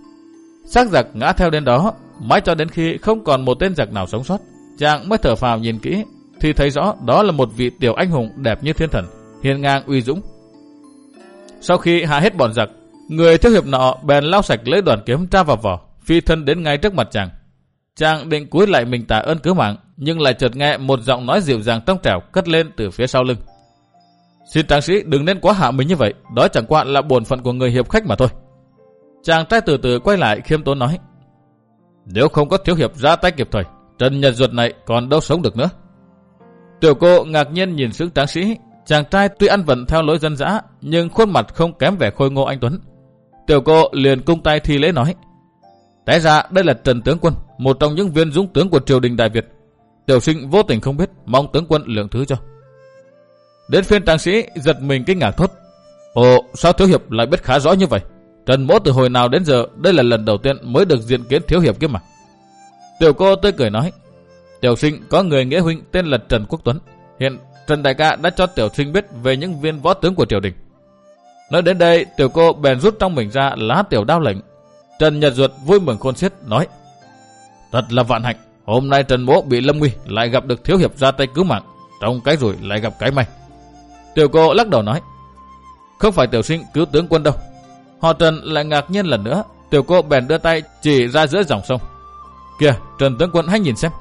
Speaker 1: xác giặc ngã theo đến đó, mãi cho đến khi không còn một tên giặc nào sống sót. Chàng mới thở phào nhìn kỹ thì thấy rõ đó là một vị tiểu anh hùng đẹp như thiên thần, hiên ngang uy dũng. Sau khi hạ hết bọn giặc, người thiếu hiệp nọ bèn lau sạch lấy đoàn kiếm tra vào vỏ, phi thân đến ngay trước mặt chàng. Chàng định cúi lại mình tạ ơn cứu mạng, nhưng lại chợt nghe một giọng nói dịu dàng trong trẻo cất lên từ phía sau lưng. Xin tráng sĩ đừng nên quá hạ mình như vậy, đó chẳng qua là bổn phận của người hiệp khách mà thôi. Chàng trai từ từ quay lại khiêm tốn nói: Nếu không có thiếu hiệp ra tay kịp thời, Trần Nhật Duật này còn đâu sống được nữa. Tiểu Cô ngạc nhiên nhìn xứng tráng sĩ. Chàng trai tuy ăn vận theo lối dân dã, nhưng khuôn mặt không kém vẻ khôi ngô anh tuấn. Tiểu Cô liền cung tay thi lễ nói: Té ra đây là Trần tướng quân, một trong những viên dũng tướng của triều đình Đại Việt. Tiểu sinh vô tình không biết, mong tướng quân lượng thứ cho. Đến phiên tráng sĩ giật mình kinh ngạc thốt: Ồ, sao thiếu hiệp lại biết khá rõ như vậy? Trần mỗ từ hồi nào đến giờ đây là lần đầu tiên mới được diện kiến thiếu hiệp kia mà. Tiểu Cô tươi cười nói: Tiểu sinh có người nghĩa huynh tên là Trần Quốc Tuấn. Hiện Trần đại ca đã cho tiểu sinh biết về những viên võ tướng của triều đình. Nói đến đây, Tiểu Cô bèn rút trong mình ra lá tiểu đao lệnh. Trần Nhật Duật vui mừng khôn xiết nói: Thật là vạn hạnh, hôm nay Trần mỗ bị lâm nguy lại gặp được thiếu hiệp ra tay cứu mạng, trong cái rủi lại gặp cái may. Tiểu Cô lắc đầu nói: Không phải tiểu sinh cứu tướng quân đâu. Họ Trần lại ngạc nhiên lần nữa. Tiểu Cô bèn đưa tay chỉ ra giữa dòng sông: Kìa, Trần tướng quân hãy nhìn xem.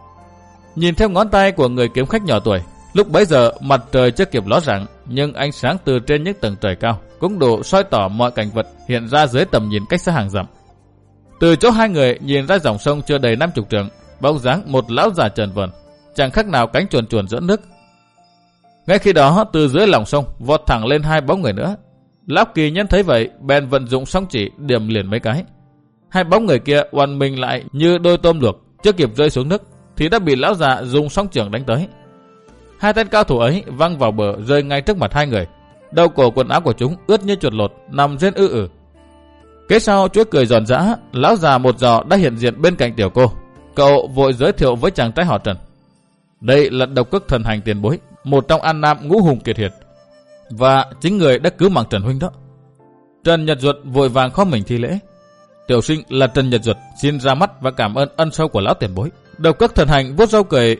Speaker 1: Nhìn theo ngón tay của người kiếm khách nhỏ tuổi, lúc bấy giờ mặt trời chưa kịp ló rạng, nhưng ánh sáng từ trên những tầng trời cao cũng đủ soi tỏ mọi cảnh vật hiện ra dưới tầm nhìn cách xa hàng dặm. Từ chỗ hai người nhìn ra dòng sông chưa đầy năm chục trượng, bóng dáng một lão già trần vờn, chẳng khác nào cánh chuồn chuồn giữa nước. Ngay khi đó, từ dưới lòng sông vọt thẳng lên hai bóng người nữa. Lão kỳ nhân thấy vậy, bèn vận dụng song chỉ điểm liền mấy cái. Hai bóng người kia oằn mình lại như đôi tôm luộc, chưa kịp rơi xuống nước thì đã bị lão già dùng song chưởng đánh tới. Hai tên cao thủ ấy văng vào bờ, rơi ngay trước mặt hai người. Đầu cổ quần áo của chúng ướt như chuột lột, nằm rên ư ử. Kế sau chuỗi cười giòn giã, lão già một giò đã hiện diện bên cạnh Tiểu Cô. Cậu vội giới thiệu với chàng trai họ Trần: Đây là Độc Cước Thần Hành tiền bối, một trong an nam ngũ hùng kiệt hiệt, và chính người đã cứu mạng Trần huynh đó. Trần Nhật Duật vội vàng khom mình thi lễ: Tiểu sinh là Trần Nhật Duật, xin ra mắt và cảm ơn ân sâu của lão tiền bối. Độc Cước Thần Hành vuốt râu cười: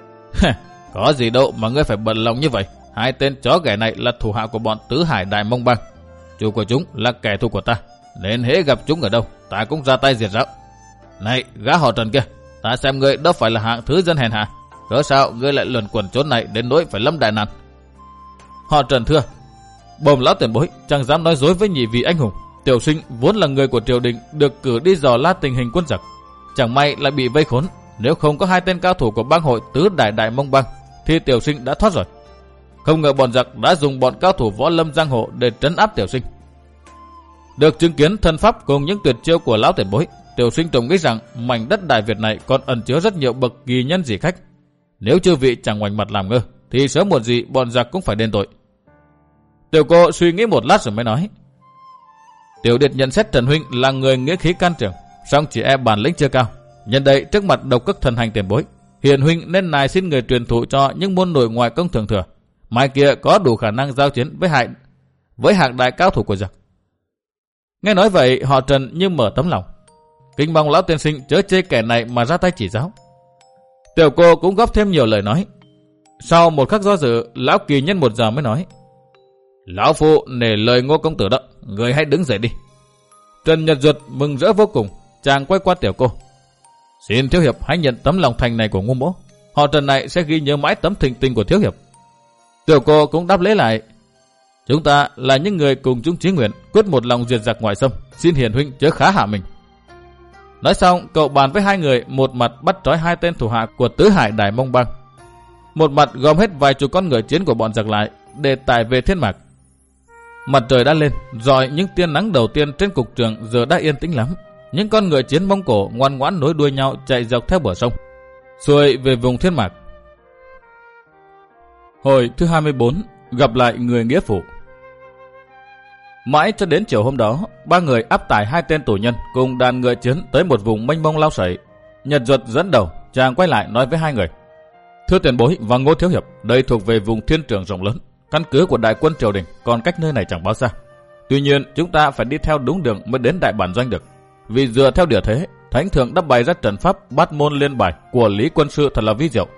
Speaker 1: Có gì đâu mà ngươi phải bận lòng như vậy. Hai tên chó ghẻ này là thủ hạ của bọn Tứ Hải Đại Mông Bang. Chủ của chúng là kẻ thù của ta, nên hễ gặp chúng ở đâu, ta cũng ra tay diệt rạo. Này, gã họ Trần kia, ta xem ngươi đâu phải là hạng thứ dân hèn hạ. Cớ sao ngươi lại luẩn quẩn chốn này đến nỗi phải lâm đại nạn? Họ Trần thưa: Bồm lão tiền bối, chẳng dám nói dối với nhị vị anh hùng. Tiểu sinh vốn là người của triều đình, được cử đi dò la tình hình quân giặc, chẳng may lại bị vây khốn. Nếu không có hai tên cao thủ của bang hội Tứ Đại Đại Mông Bang thì tiểu sinh đã thoát rồi. Không ngờ bọn giặc đã dùng bọn cao thủ võ lâm giang hồ để trấn áp tiểu sinh. Được chứng kiến thân pháp cùng những tuyệt chiêu của lão tiền bối, tiểu sinh trông nghĩ rằng mảnh đất Đại Việt này còn ẩn chứa rất nhiều bậc kỳ nhân dị khách. Nếu chư vị chẳng ngoảnh mặt làm ngơ thì sớm muộn gì bọn giặc cũng phải đền tội. Tiểu Cô suy nghĩ một lát rồi mới nói: Tiểu điệt nhận xét Trần huynh là người nghĩa khí can trường, song chỉ e bản lĩnh chưa cao. Nhân đây trước mặt Độc Cước Thần Hành tiền bối, Hiền huynh nên nài xin người truyền thụ cho những môn nội ngoại công thường thừa. Mai kia có đủ khả năng giao chiến với hại với hạng đại cao thủ của giặc. Nghe nói vậy, họ Trần như mở tấm lòng. Kính mong lão tiên sinh chớ chê kẻ này mà ra tay chỉ giáo. Tiểu cô cũng góp thêm nhiều lời nói. Sau một khắc do dự, lão Kỳ nhân một giờ mới nói: Lão phu nể lời Ngô công tử đó, người hãy đứng dậy đi. Trần Nhật Duật mừng rỡ vô cùng, chàng quay qua tiểu cô: Xin thiếu hiệp hãy nhận tấm lòng thành này của Ngô mỗ. Họ Trần này sẽ ghi nhớ mãi tấm thịnh tình của thiếu hiệp. Tiểu cô cũng đáp lễ lại: Chúng ta là những người cùng chung chí nguyện, quyết một lòng diệt giặc ngoại xâm, xin hiền huynh chớ khá hạ mình. Nói xong, cậu bàn với hai người, một mặt bắt trói hai tên thủ hạ của Tứ Hải Đại Mông Bang, một mặt gom hết vài chục con ngựa chiến của bọn giặc lại để tải về Thiên Mạc. Mặt trời đã lên, rọi những tia nắng đầu tiên trên cục trường giờ đã yên tĩnh lắm. Những con ngựa chiến Mông Cổ ngoan ngoãn nối đuôi nhau chạy dọc theo bờ sông, xuôi về vùng Thiên Mạc. Hồi thứ hai mươi bốn, gặp lại người nghĩa phụ. Mãi cho đến chiều hôm đó, ba người áp tải hai tên tù nhân cùng đàn ngựa chiến tới một vùng mênh mông lao sậy. Nhật Duật dẫn đầu, chàng quay lại nói với hai người: Thưa tiền bối và Ngô thiếu hiệp, đây thuộc về vùng thiên trường rộng lớn, căn cứ của đại quân triều đình còn cách nơi này chẳng bao xa. Tuy nhiên chúng ta phải đi theo đúng đường mới đến đại bản doanh được. Vì dựa theo địa thế, thánh thượng đã bày ra trận pháp bát môn liên bài của Lý quân sư thật là vi diệu.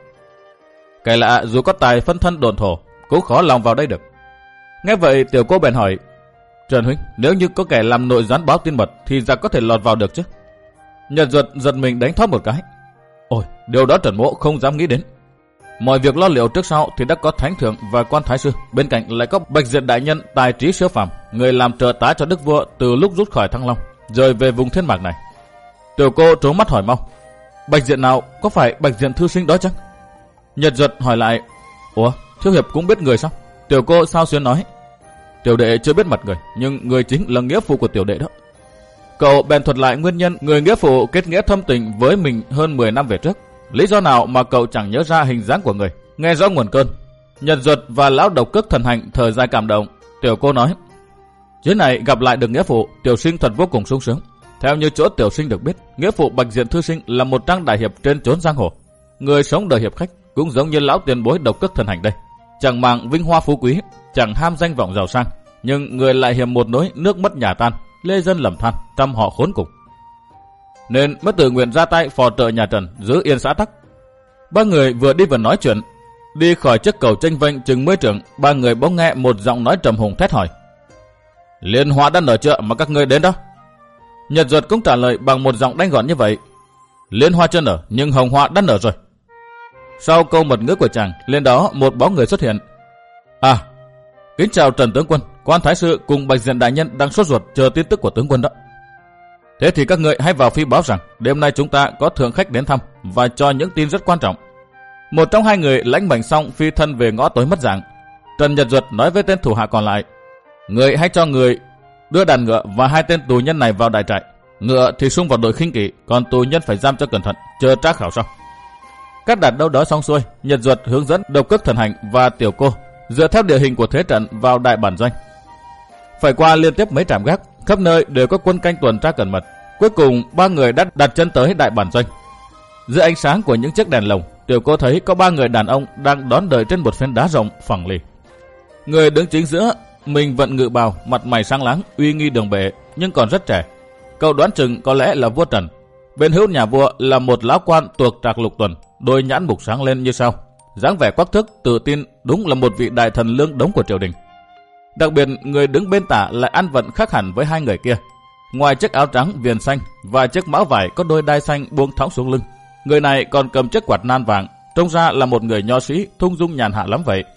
Speaker 1: Kẻ lạ dù có tài phân thân đồn thổ cũng khó lòng vào đây được. Nghe vậy, tiểu cô bèn hỏi: Trần huynh, nếu như có kẻ làm nội gián báo tin mật thì giặc có thể lọt vào được chứ? Nhật Duật giật mình đánh thoát một cái: Ôi, điều đó Trần mỗ không dám nghĩ đến. Mọi việc lo liệu trước sau thì đã có thánh thượng và quan thái sư, bên cạnh lại có Bạch Diện đại nhân tài trí siêu phàm, người làm trợ tá cho đức vua từ lúc rút khỏi Thăng Long rời về vùng Thiên Mạc này. Tiểu cô trố mắt hỏi mau: Bạch Diện nào, có phải Bạch Diện thư sinh đó chăng? Nhật Duật hỏi lại: Ủa, thiếu hiệp cũng biết người sao? Tiểu cô sao xuyến nói: Tiểu đệ chưa biết mặt người, nhưng người chính là nghĩa phụ của tiểu đệ đó. Cậu bèn thuật lại nguyên nhân người nghĩa phụ kết nghĩa thâm tình với mình hơn mười năm về trước. Lý do nào mà cậu chẳng nhớ ra hình dáng của người? Nghe rõ nguồn cơn, Nhật Duật và lão độc cước thần hạnh thở dài cảm động. Tiểu cô nói: Chuyến này gặp lại được nghĩa phụ, tiểu sinh thật vô cùng sung sướng. Theo như chỗ tiểu sinh được biết, nghĩa phụ Bạch Diện thư sinh là một trang đại hiệp trên chốn giang hồ, người sống đời hiệp khách, cũng giống như lão tiền bối độc cước thần hành đây, chẳng màng vinh hoa phú quý, chẳng ham danh vọng giàu sang, nhưng người lại hiểm một nỗi nước mất nhà tan, lê dân lầm than, trăm họ khốn cùng, nên mới tự nguyện ra tay phò trợ nhà Trần giữ yên xã tắc. Ba người vừa đi vừa nói chuyện, đi khỏi chiếc cầu chênh vênh chừng mươi trượng, ba người bỗng nghe một giọng nói trầm hùng thét hỏi: Liên hoa đã nở chưa mà các ngươi đến đó? Nhật Duật cũng trả lời bằng một giọng đánh gọn như vậy: Liên hoa chưa nở, nhưng hồng hoa đã nở rồi. Sau câu mật ngữ của chàng, lên đó một bóng người xuất hiện. À, kính chào Trần tướng quân, quan thái sư cùng Bạch Diện đại nhân đang sốt ruột chờ tin tức của tướng quân đó. Thế thì các ngươi hãy vào phi báo rằng đêm nay chúng ta có thượng khách đến thăm và cho những tin rất quan trọng. Một trong hai người lãnh mệnh xong phi thân về ngõ tối mất dạng. Trần Nhật Duật nói với tên thủ hạ còn lại: Người hãy cho người đưa đàn ngựa và hai tên tù nhân này vào đại trại. Ngựa thì xung vào đội khinh kỵ, còn tù nhân phải giam cho cẩn thận, chờ tra khảo sau. Cắt đặt đâu đó xong xuôi, Nhật Duật hướng dẫn độc cước thần hành và tiểu cô dựa theo địa hình của thế trận vào đại bản doanh. Phải qua liên tiếp mấy trạm gác, khắp nơi đều có quân canh tuần tra cẩn mật. Cuối cùng ba người đã đặt chân tới đại bản doanh. Dưới ánh sáng của những chiếc đèn lồng, tiểu cô thấy có ba người đàn ông đang đón đợi trên một phiến đá rộng phẳng lì. Người đứng chính giữa mình vận ngự bào, mặt mày sáng láng, uy nghi đường bệ, nhưng còn rất trẻ. Cậu đoán chừng có lẽ là vua Trần. Bên hữu nhà vua là một lão quan tuộc trạc lục tuần, đôi nhãn mục sáng lên như sao, dáng vẻ quắc thước, tự tin, đúng là một vị đại thần lương đống của triều đình. Đặc biệt, người đứng bên tả lại ăn vận khác hẳn với hai người kia. Ngoài chiếc áo trắng viền xanh và chiếc mão vải có đôi đai xanh buông thõng xuống lưng, người này còn cầm chiếc quạt nan vàng, trông ra là một người nho sĩ thung dung nhàn hạ lắm vậy.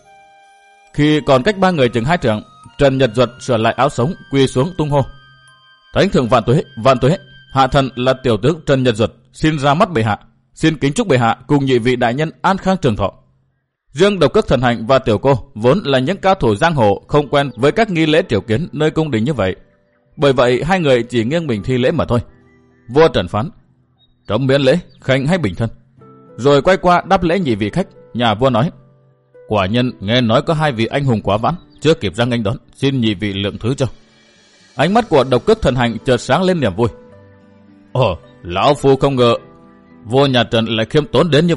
Speaker 1: Khi còn cách ba người chừng hai trượng, Trần Nhật Duật sửa lại áo sống, quỳ xuống tung hô: Thánh thượng vạn tuế, vạn tuế, hạ thần là tiểu tướng Trần Nhật Duật, xin ra mắt bệ hạ, xin kính chúc bệ hạ cùng nhị vị đại nhân an khang trường thọ. Riêng độc cước thần hành và tiểu cô vốn là những cao thủ giang hồ không quen với các nghi lễ triều kiến nơi cung đình như vậy, bởi vậy hai người chỉ nghiêng mình thi lễ mà thôi. Vua Trần phán: Trẫm miễn lễ, khanh hay bình thân. Rồi quay qua đáp lễ nhị vị khách. Nhà vua nói: Quả nhân nghe nói có hai vị anh hùng quá vãn, chưa kịp ra nghênh đón, xin nhị vị lượng thứ cho. Ánh mắt của độc cước thần hành chợt sáng lên niềm vui. Ồ, lão phu không ngờ vua nhà Trần lại khiêm tốn đến như vậy, thật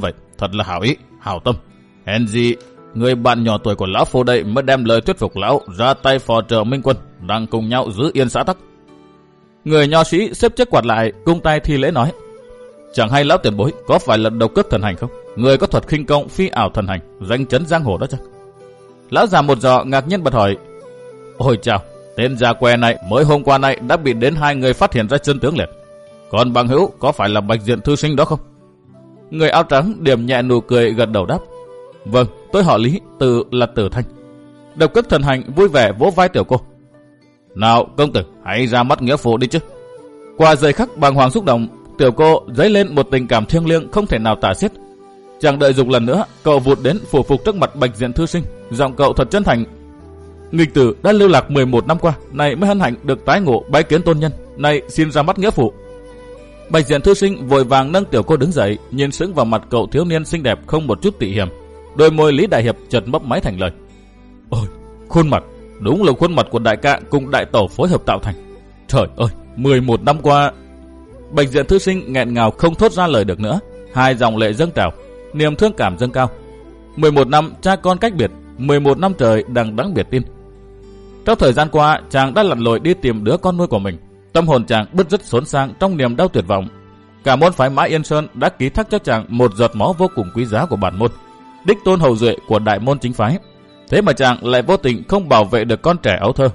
Speaker 1: thật là hảo ý, hảo tâm. Hèn gì người bạn nhỏ tuổi của lão phu đây mới đem lời thuyết phục lão ra tay phò trợ Minh Quân, đang cùng nhau giữ yên xã tắc. Người nho sĩ xếp chiếc quạt lại, cung tay thi lễ nói: Chẳng hay lão tiền bối có phải là độc cước thần hành không? Người có thuật khinh công phi ảo thần hành, danh chấn giang hồ đó chắc? Lão già một giò ngạc nhiên bật hỏi: Ôi chào, tên già què này mới hôm qua nay đã bị đến hai người phát hiện ra chân tướng liền. Còn bằng hữu có phải là Bạch Diện thư sinh đó không? Người áo trắng điểm nhẹ nụ cười gật đầu đáp: Vâng, tôi họ Lý, từ là Tử Thanh. Độc cước thần hành vui vẻ vỗ vai tiểu cô: Nào công tử, hãy ra mắt nghĩa phụ đi chứ. Qua giây khắc bàng hoàng xúc động, tiểu cô dấy lên một tình cảm thiêng liêng không thể nào tả xiết. Chẳng đợi dục lần nữa, cậu vụt đến phủ phục trước mặt Bạch Diện thư sinh, giọng cậu thật chân thành: Nghịch tử đã lưu lạc mười một năm qua, nay mới hân hạnh được tái ngộ bái kiến tôn nhân, nay xin ra mắt nghĩa phụ. Bạch Diện thư sinh vội vàng nâng tiểu cô đứng dậy, nhìn sững vào mặt cậu thiếu niên xinh đẹp không một chút tị hiểm. Đôi môi Lý Đại Hiệp chợt mấp máy thành lời: Ôi, khuôn mặt, đúng là khuôn mặt của đại ca cùng đại tổ phối hợp tạo thành. Trời ơi, mười một năm qua. Bạch Diện thư sinh nghẹn ngào không thốt ra lời được nữa, hai dòng lệ dâng trào, niềm thương cảm dâng cao. mười một năm cha con cách biệt, mười một năm trời đằng đẵng biệt tin. Trong thời gian qua, chàng đã lặn lội đi tìm đứa con nuôi của mình. Tâm hồn chàng bứt rứt xốn sang trong niềm đau tuyệt vọng. Cả môn phái Mã Yên Sơn đã ký thác cho chàng một giọt máu vô cùng quý giá của bản môn, đích tôn hầu duệ của đại môn chính phái. Thế mà chàng lại vô tình không bảo vệ được con trẻ ấu thơ,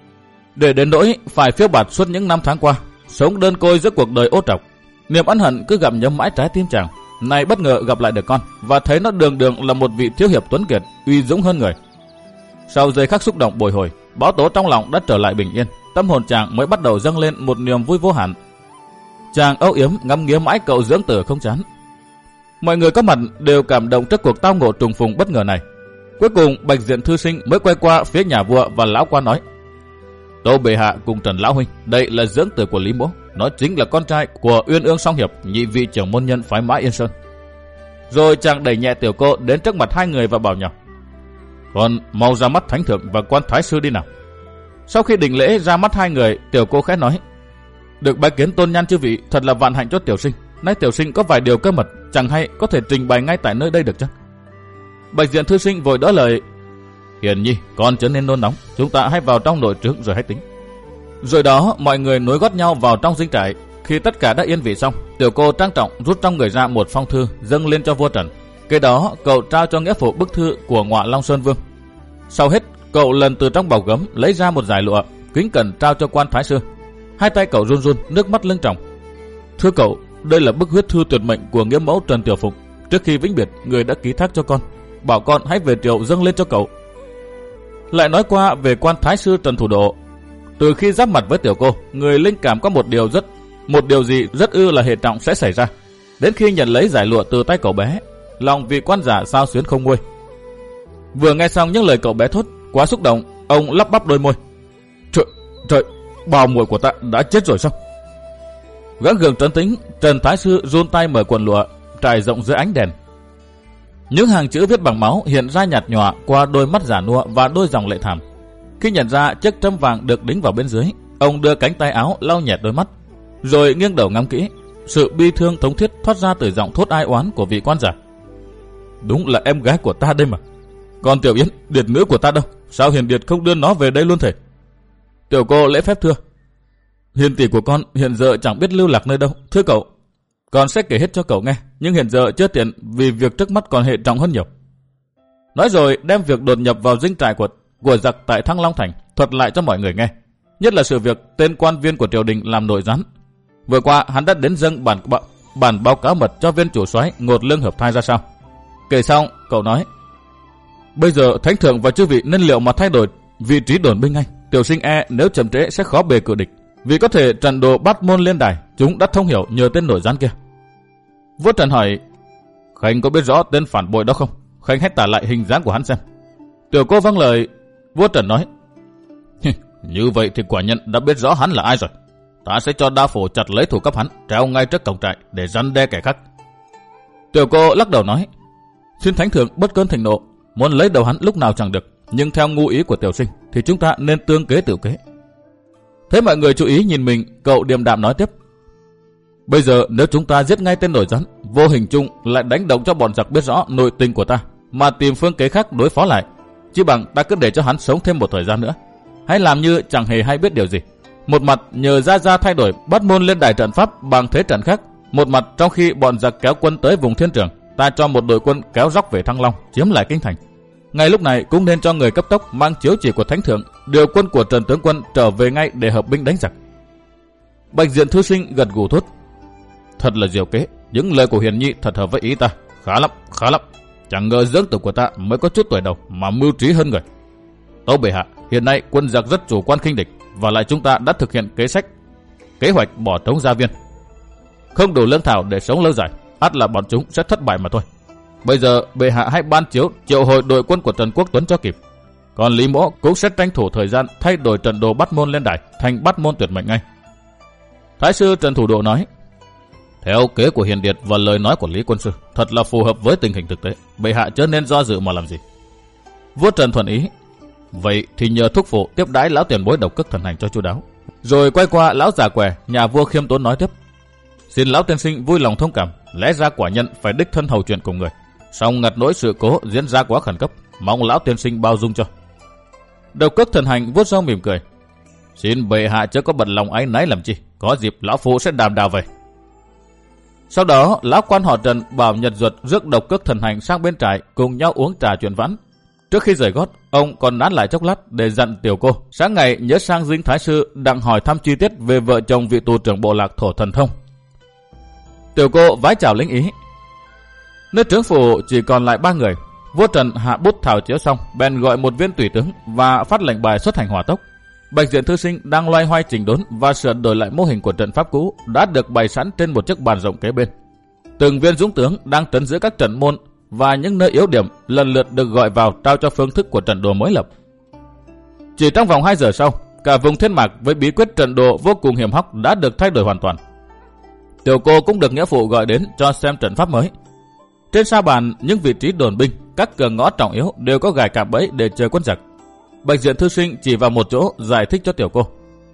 Speaker 1: để đến nỗi phải phiêu bạt suốt những năm tháng qua, sống đơn côi giữa cuộc đời ô trọc. Niềm ân hận cứ gặm nhấm mãi trái tim chàng. Nay bất ngờ gặp lại được con và thấy nó đường đường là một vị thiếu hiệp tuấn kiệt, uy dũng hơn người. Sau giây khắc xúc động bồi hồi, bão tố trong lòng đã trở lại bình yên. Tâm hồn chàng mới bắt đầu dâng lên một niềm vui vô hạn. Chàng âu yếm ngắm nghía mãi cậu dưỡng tử không chán. Mọi người có mặt đều cảm động trước cuộc tao ngộ trùng phùng bất ngờ này. Cuối cùng Bạch Diện thư sinh mới quay qua phía nhà vua và lão quan nói: Tâu bệ hạ cùng Trần lão huynh, đây là dưỡng tử của Lý mỗ, nó chính là con trai của Uyên Ương song hiệp, nhị vị trưởng môn nhân phái Mã Yên Sơn. Rồi chàng đẩy nhẹ tiểu cô đến trước mặt hai người và bảo nhỏ: Còn mau ra mắt thánh thượng và quan thái sư đi nào. Sau khi định lễ ra mắt hai người, tiểu cô khẽ nói: Được bái kiến tôn nhan chư vị, thật là vạn hạnh cho tiểu sinh. Nay tiểu sinh có vài điều cơ mật, chẳng hay có thể trình bày ngay tại nơi đây được chăng? Bạch Diện thư sinh vội đỡ lời: Hiền nhi, con chớ nên nôn nóng, chúng ta hãy vào trong nội trướng rồi hãy tính. Rồi đó mọi người nối gót nhau vào trong dinh trại. Khi tất cả đã yên vị xong, tiểu cô trang trọng rút trong người ra một phong thư dâng lên cho vua Trần. Kế đó cậu trao cho nghĩa phụ bức thư của Ngọa Long Sơn Vương. Sau hết, cậu lần từ trong bào gấm lấy ra một dải lụa, kính cẩn trao cho quan thái sư. Hai tay cậu run run, nước mắt lưng tròng. Thưa cậu, đây là bức huyết thư tuyệt mệnh của nghĩa mẫu Trần Tiểu Phụng. Trước khi vĩnh biệt, người đã ký thác cho con, bảo con hãy về triều dâng lên cho cậu. Lại nói qua về quan thái sư Trần Thủ Độ. Từ khi giáp mặt với tiểu cô, người linh cảm có một điều rất một điều gì rất ư là hệ trọng sẽ xảy ra. Đến khi nhận lấy giải lụa từ tay cậu bé, lòng vị quan giả sao xuyến không nguôi. Vừa nghe xong những lời cậu bé thốt, quá xúc động, ông lắp bắp đôi môi: Trời, trời, bào muội của ta đã chết rồi sao? Gắng gượng trấn tĩnh, Trần thái sư run tay mở quần lụa trải rộng dưới ánh đèn. Những hàng chữ viết bằng máu hiện ra nhạt nhòa qua đôi mắt già nua và đôi dòng lệ thảm. Khi nhận ra chiếc trâm vàng được đính vào bên dưới, ông đưa cánh tay áo lau nhẹt đôi mắt, rồi nghiêng đầu ngắm kỹ. Sự bi thương thống thiết thoát ra từ giọng thốt ai oán của vị quan giả: Đúng là em gái của ta đây mà. Còn Tiểu Yến, điệt nữ của ta đâu? Sao Hiền Điệt không đưa nó về đây luôn thể? Tiểu cô lễ phép thưa: Hiền tỷ của con hiện giờ chẳng biết lưu lạc nơi đâu. Thưa cậu, con sẽ kể hết cho cậu nghe, nhưng hiện giờ chưa tiện vì việc trước mắt còn hệ trọng hơn nhiều. Nói rồi đem việc đột nhập vào dinh trại của của giặc tại Thăng Long Thành thuật lại cho mọi người nghe, nhất là sự việc tên quan viên của triều đình làm nội gián. Vừa qua hắn đã đến dâng bản bản báo cáo mật cho viên chủ soái Ngột Lương hợp thai ra sao. Kể xong, cậu nói: Bây giờ thánh thượng và chư vị nên liệu mà thay đổi vị trí đồn binh ngay. Tiểu sinh e nếu chậm trễ sẽ khó bề cự địch, vì có thể trận đồ bắt môn liên đài, chúng đã thông hiểu nhờ tên nội gián kia. Vua Trần hỏi: Khanh có biết rõ tên phản bội đó không? Khanh hãy tả lại hình dáng của hắn xem. Tiểu cô vâng lời. Vua Trần nói: Như vậy thì quả nhân đã biết rõ hắn là ai rồi. Ta sẽ cho đa phổ chặt lấy thủ cấp hắn, treo ngay trước cổng trại để răn đe kẻ khác. Tiểu cô lắc đầu nói: Xin thánh thượng bất cơn thịnh nộ, muốn lấy đầu hắn lúc nào chẳng được, nhưng theo ngu ý của tiểu sinh thì chúng ta nên tương kế tự kế. Thế mọi người chú ý nhìn mình, cậu điềm đạm nói tiếp: Bây giờ nếu chúng ta giết ngay tên nổi rắn, vô hình chung lại đánh động cho bọn giặc biết rõ nội tình của ta, mà tìm phương kế khác đối phó lại, chỉ bằng ta cứ để cho hắn sống thêm một thời gian nữa, hãy làm như chẳng hề hay biết điều gì. Một mặt nhờ Gia Gia thay đổi Bát Môn lên đài trận pháp bằng thế trận khác, một mặt trong khi bọn giặc kéo quân tới vùng Thiên Trường, ta cho một đội quân kéo dốc về Thăng Long chiếm lại kinh thành. Ngay lúc này cũng nên cho người cấp tốc mang chiếu chỉ của Thánh Thượng điều quân của Trần tướng quân trở về ngay để hợp binh đánh giặc. Bạch Diện thư sinh gật gù thốt: Thật là diệu kế, những lời của Hiền Nhi thật hợp với ý ta, khá lắm, khá lắm. Chẳng ngờ dưỡng tử của ta mới có chút tuổi đầu mà mưu trí hơn người. Tâu bệ hạ, hiện nay quân giặc rất chủ quan khinh địch, và lại chúng ta đã thực hiện kế sách, kế hoạch bỏ trống Gia Viên, không đủ lương thảo để sống lâu dài, ắt là bọn chúng sẽ thất bại mà thôi. Bây giờ bệ hạ hãy ban chiếu triệu hồi đội quân của Trần Quốc Tuấn cho kịp, còn Lý Mỗ cũng sẽ tranh thủ thời gian thay đổi trận đồ Bát Môn lên đài thành Bát Môn tuyệt mệnh ngay. Thái sư Trần Thủ Độ nói: Theo kế của Hiền Điệt và lời nói của Lý Quân Sư, thật là phù hợp với tình hình thực tế, bệ hạ chớ nên do dự mà làm gì. Vua Trần thuận ý: Vậy thì nhờ thúc phụ tiếp đãi lão tiền bối Độc Cức Thần Hành cho chu đáo. Rồi quay qua lão già què, nhà vua khiêm tốn nói tiếp: Xin lão tiên sinh vui lòng thông cảm, lẽ ra quả nhân phải đích thân hầu chuyện cùng người, song ngặt nỗi sự cố diễn ra quá khẩn cấp, mong lão tiên sinh bao dung cho. Độc Cức Thần Hành vuốt râu mỉm cười: Xin bệ hạ chớ có bận lòng áy náy làm chi, có dịp lão phu sẽ đàm đào về. Sau đó lão quan họ Trần bảo Nhật Duật rước Độc Cức Thần Hành sang bên trại cùng nhau uống trà chuyện vãn. Trước khi rời gót, ông còn nán lại chốc lát để dặn tiểu cô sáng ngày nhớ sang dinh thái sư đặng hỏi thăm chi tiết về vợ chồng vị tù trưởng bộ lạc Thổ Thần Thông. Tiểu cô vái chào lĩnh ý. Nơi trướng phủ chỉ còn lại ba người. Vua Trần hạ bút thảo chiếu xong, bèn gọi một viên tùy tướng và phát lệnh bài xuất hành hỏa tốc. Bạch Diện thư sinh đang loay hoay chỉnh đốn và sửa đổi lại mô hình của trận pháp cũ đã được bày sẵn trên một chiếc bàn rộng kế bên. Từng viên dũng tướng đang trấn giữ các trận môn và những nơi yếu điểm lần lượt được gọi vào trao cho phương thức của trận đồ mới lập. Chỉ trong vòng hai giờ sau, cả vùng Thiên Mạc với bí quyết trận đồ vô cùng hiểm hóc đã được thay đổi hoàn toàn. Tiểu cô cũng được nghĩa phụ gọi đến cho xem trận pháp mới. Trên sa bàn, những vị trí đồn binh, các cửa ngõ trọng yếu đều có gài cạm bẫy để chờ quân giặc. Bạch Diện thư sinh chỉ vào một chỗ giải thích cho tiểu cô: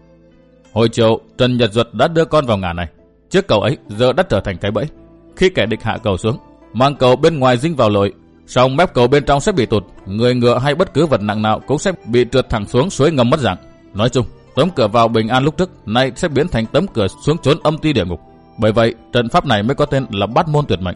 Speaker 1: Hồi chiều, Trần Nhật Duật đã đưa con vào ngả này. Chiếc cầu ấy giờ đã trở thành cái bẫy. Khi kẻ địch hạ cầu xuống, mang cầu bên ngoài dinh vào lội, song mép cầu bên trong sẽ bị tụt, người ngựa hay bất cứ vật nặng nào cũng sẽ bị trượt thẳng xuống suối ngầm mất dạng. Nói chung, tấm cửa vào bình an lúc trước nay sẽ biến thành tấm cửa xuống chốn âm ti địa ngục. Bởi vậy, trận pháp này mới có tên là Bát Môn tuyệt mệnh.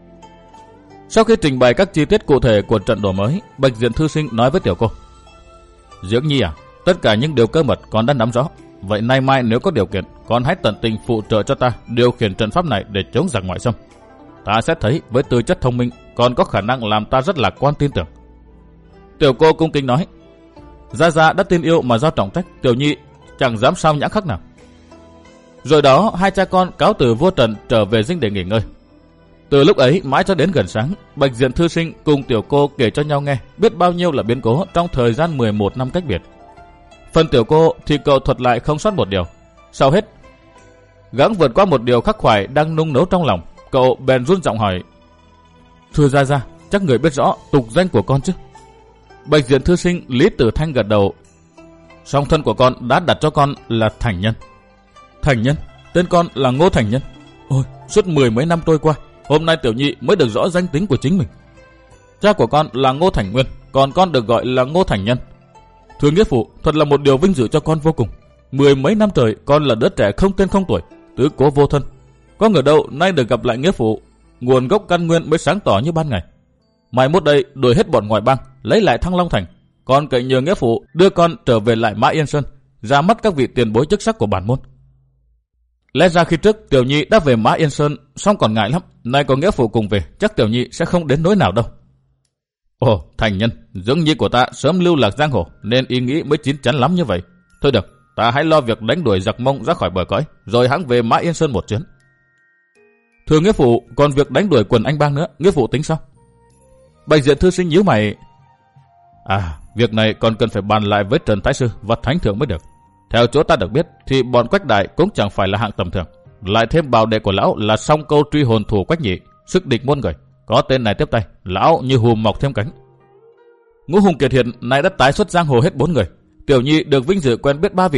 Speaker 1: Sau khi trình bày các chi tiết cụ thể của trận đồ mới, Bạch Diện thư sinh nói với tiểu cô: Dưỡng Nhi à, tất cả những điều cơ mật con đã nắm rõ. Vậy nay mai nếu có điều kiện, con hãy tận tình phụ trợ cho ta điều khiển trận pháp này để chống giặc ngoại xâm. Ta sẽ thấy với tư chất thông minh, còn có khả năng làm ta rất lạc quan tin tưởng. Tiểu cô cung kính nói: Gia Gia đã tin yêu mà giao trọng trách, Tiểu Nhi chẳng dám sao nhãng khắc nào. Rồi đó hai cha con cáo từ vua Trần trở về dinh để nghỉ ngơi. Từ lúc ấy mãi cho đến gần sáng, Bạch Diện thư sinh cùng tiểu cô kể cho nhau nghe biết bao nhiêu là biến cố trong thời gian mười một năm cách biệt. Phần tiểu cô thì cậu thuật lại không sót một điều. Sau hết, gắng vượt qua một điều khắc khoải đang nung nấu trong lòng, cậu bèn run giọng hỏi: Thưa Gia Gia, chắc người biết rõ tục danh của con chứ? Bạch Diện thư sinh Lý Tử Thanh gật đầu: Song thân của con đã đặt cho con là Thành Nhân. Thành Nhân? Tên con là Ngô Thành Nhân. Ôi, suốt mười mấy năm trôi qua, hôm nay Tiểu Nhi mới được rõ danh tính của chính mình. Cha của con là Ngô Thành Nguyên, còn con được gọi là Ngô Thành Nhân. Thưa nghĩa phụ, thật là một điều vinh dự cho con vô cùng. Mười mấy năm trời con là đứa trẻ không tên không tuổi, tứ cố vô thân. Có ngờ đâu nay được gặp lại nghĩa phụ, nguồn gốc căn nguyên mới sáng tỏ như ban ngày. Mai mốt đây đuổi hết bọn ngoại bang, lấy lại Thăng Long thành, con cậy nhờ nghĩa phụ đưa con trở về lại Mã Yên Sơn, ra mắt các vị tiền bối chức sắc của bản môn. Lẽ ra khi trước Tiểu Nhi đã về Mã Yên Sơn, song còn ngại lắm. Nay có nghĩa phụ cùng về, chắc Tiểu Nhi sẽ không đến nỗi nào đâu. Ồ, Thành Nhân, dưỡng nhi của ta sớm lưu lạc giang hồ, nên ý nghĩ mới chín chắn lắm như vậy. Thôi được, ta hãy lo việc đánh đuổi giặc Mông ra khỏi bờ cõi, rồi hãng về Mã Yên Sơn một chuyến. Thưa nghĩa phụ, còn việc đánh đuổi quần anh bang nữa, nghĩa phụ tính sao? Bạch Diện thư sinh nhíu mày. À, việc này còn cần phải bàn lại với Trần Thái Sư và Thánh Thượng mới được. Theo chỗ ta được biết thì bọn Quách Đại cũng chẳng phải là hạng tầm thường, lại thêm bảo đệ của lão là Song Câu truy hồn thủ Quách Nhị, sức địch muôn người. Có tên này tiếp tay, lão như hùm mọc thêm cánh. Ngũ Hùng Kiệt Hiền nay đã tái xuất giang hồ hết bốn người. Tiểu Nhi được vinh dự quen biết ba vị rồi,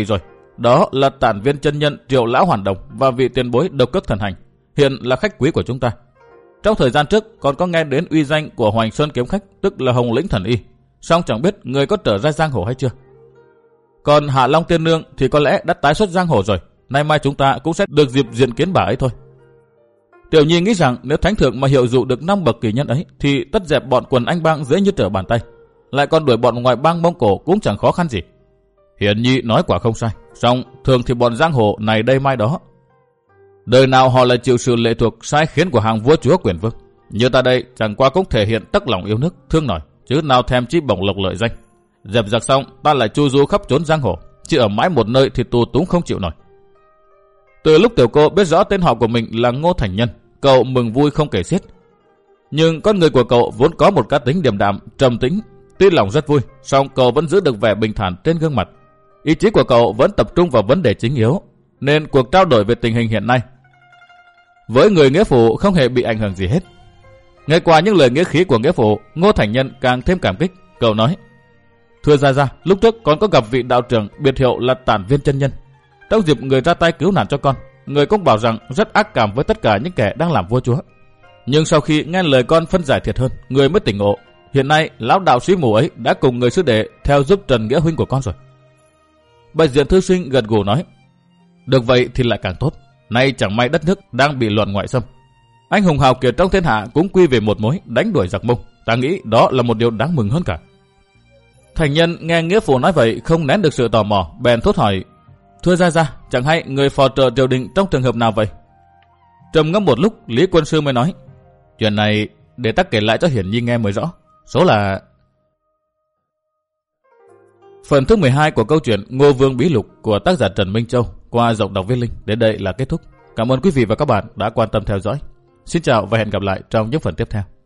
Speaker 1: Đó là tản viên chân nhân Triệu Lão Hoàn Đồng và vị tiền bối Độc Cước Thần Hành, hiện là khách quý của chúng ta. Trong thời gian trước còn có nghe đến uy danh của Hoành Sơn kiếm khách, tức là Hồng Lĩnh Thần Y, song chẳng biết người có trở ra giang hồ hay chưa. Còn Hạ Long Tiên Nương thì có lẽ đã tái xuất giang hồ rồi, nay mai chúng ta cũng sẽ được dịp diện kiến bà ấy thôi. Tiểu Nhi nghĩ rằng nếu thánh thượng mà hiệu dụ được năm bậc kỳ nhân ấy thì tất dẹp bọn quần anh bang dễ như trở bàn tay, lại còn đuổi bọn ngoại bang Mông Cổ cũng chẳng khó khăn gì. Hiển Nhi nói quả không sai, song thường thì bọn giang hồ này đây mai đó, đời nào họ lại chịu sự lệ thuộc sai khiến của hàng vua chúa quyền vương. Như ta đây chẳng qua cũng thể hiện tấc lòng yêu nước thương nổi, chứ nào thèm chi bổng lộc lợi danh. Dẹp giặc xong ta lại chu du khắp trốn giang hồ, chứ ở mãi một nơi thì tù túng không chịu nổi. Từ lúc tiểu cô biết rõ tên họ của mình là Ngô Thành Nhân, cậu mừng vui không kể xiết. Nhưng con người của cậu vốn có một cá tính điềm đạm, trầm tĩnh, tuy lòng rất vui, song cậu vẫn giữ được vẻ bình thản trên gương mặt. Ý chí của cậu vẫn tập trung vào vấn đề chính yếu, nên cuộc trao đổi về tình hình hiện nay với người nghĩa phụ không hề bị ảnh hưởng gì hết. Nghe qua những lời nghĩa khí của nghĩa phụ, Ngô Thành Nhân càng thêm cảm kích. Cậu nói: thưa gia gia, lúc trước con có gặp vị đạo trưởng biệt hiệu là Tản Viên chân nhân. Trong dịp người ra tay cứu nạn cho con, người cũng bảo rằng rất ác cảm với tất cả những kẻ đang làm vua chúa. Nhưng sau khi nghe lời con phân giải thiệt hơn, người mới tỉnh ngộ. Hiện nay lão đạo sĩ mù ấy đã cùng người sư đệ theo giúp Trần Nghĩa huynh của con rồi. Bạch Diện thư sinh gật gù nói: được vậy thì lại càng tốt. Nay chẳng may đất nước đang bị loạn ngoại xâm, anh hùng hào kiệt trong thiên hạ cũng quy về một mối đánh đuổi giặc Mông. Ta nghĩ đó là một điều đáng mừng hơn cả. Thành Nhân nghe nghĩa phụ nói vậy không nén được sự tò mò, bèn thốt hỏi: thưa gia gia, chẳng hay người phò trợ triều đình trong trường hợp nào vậy? Trầm ngâm một lúc, Lý Quân Sư mới nói: chuyện này để ta kể lại cho Hiển Nhi nghe mới rõ. Số là... Phần thứ mười hai của câu chuyện Ngô Vương Bí Lục của tác giả Trần Minh Châu qua giọng đọc Viết Linh đến đây là kết thúc. Cảm ơn quý vị và các bạn đã quan tâm theo dõi. Xin chào và hẹn gặp lại trong những phần tiếp theo.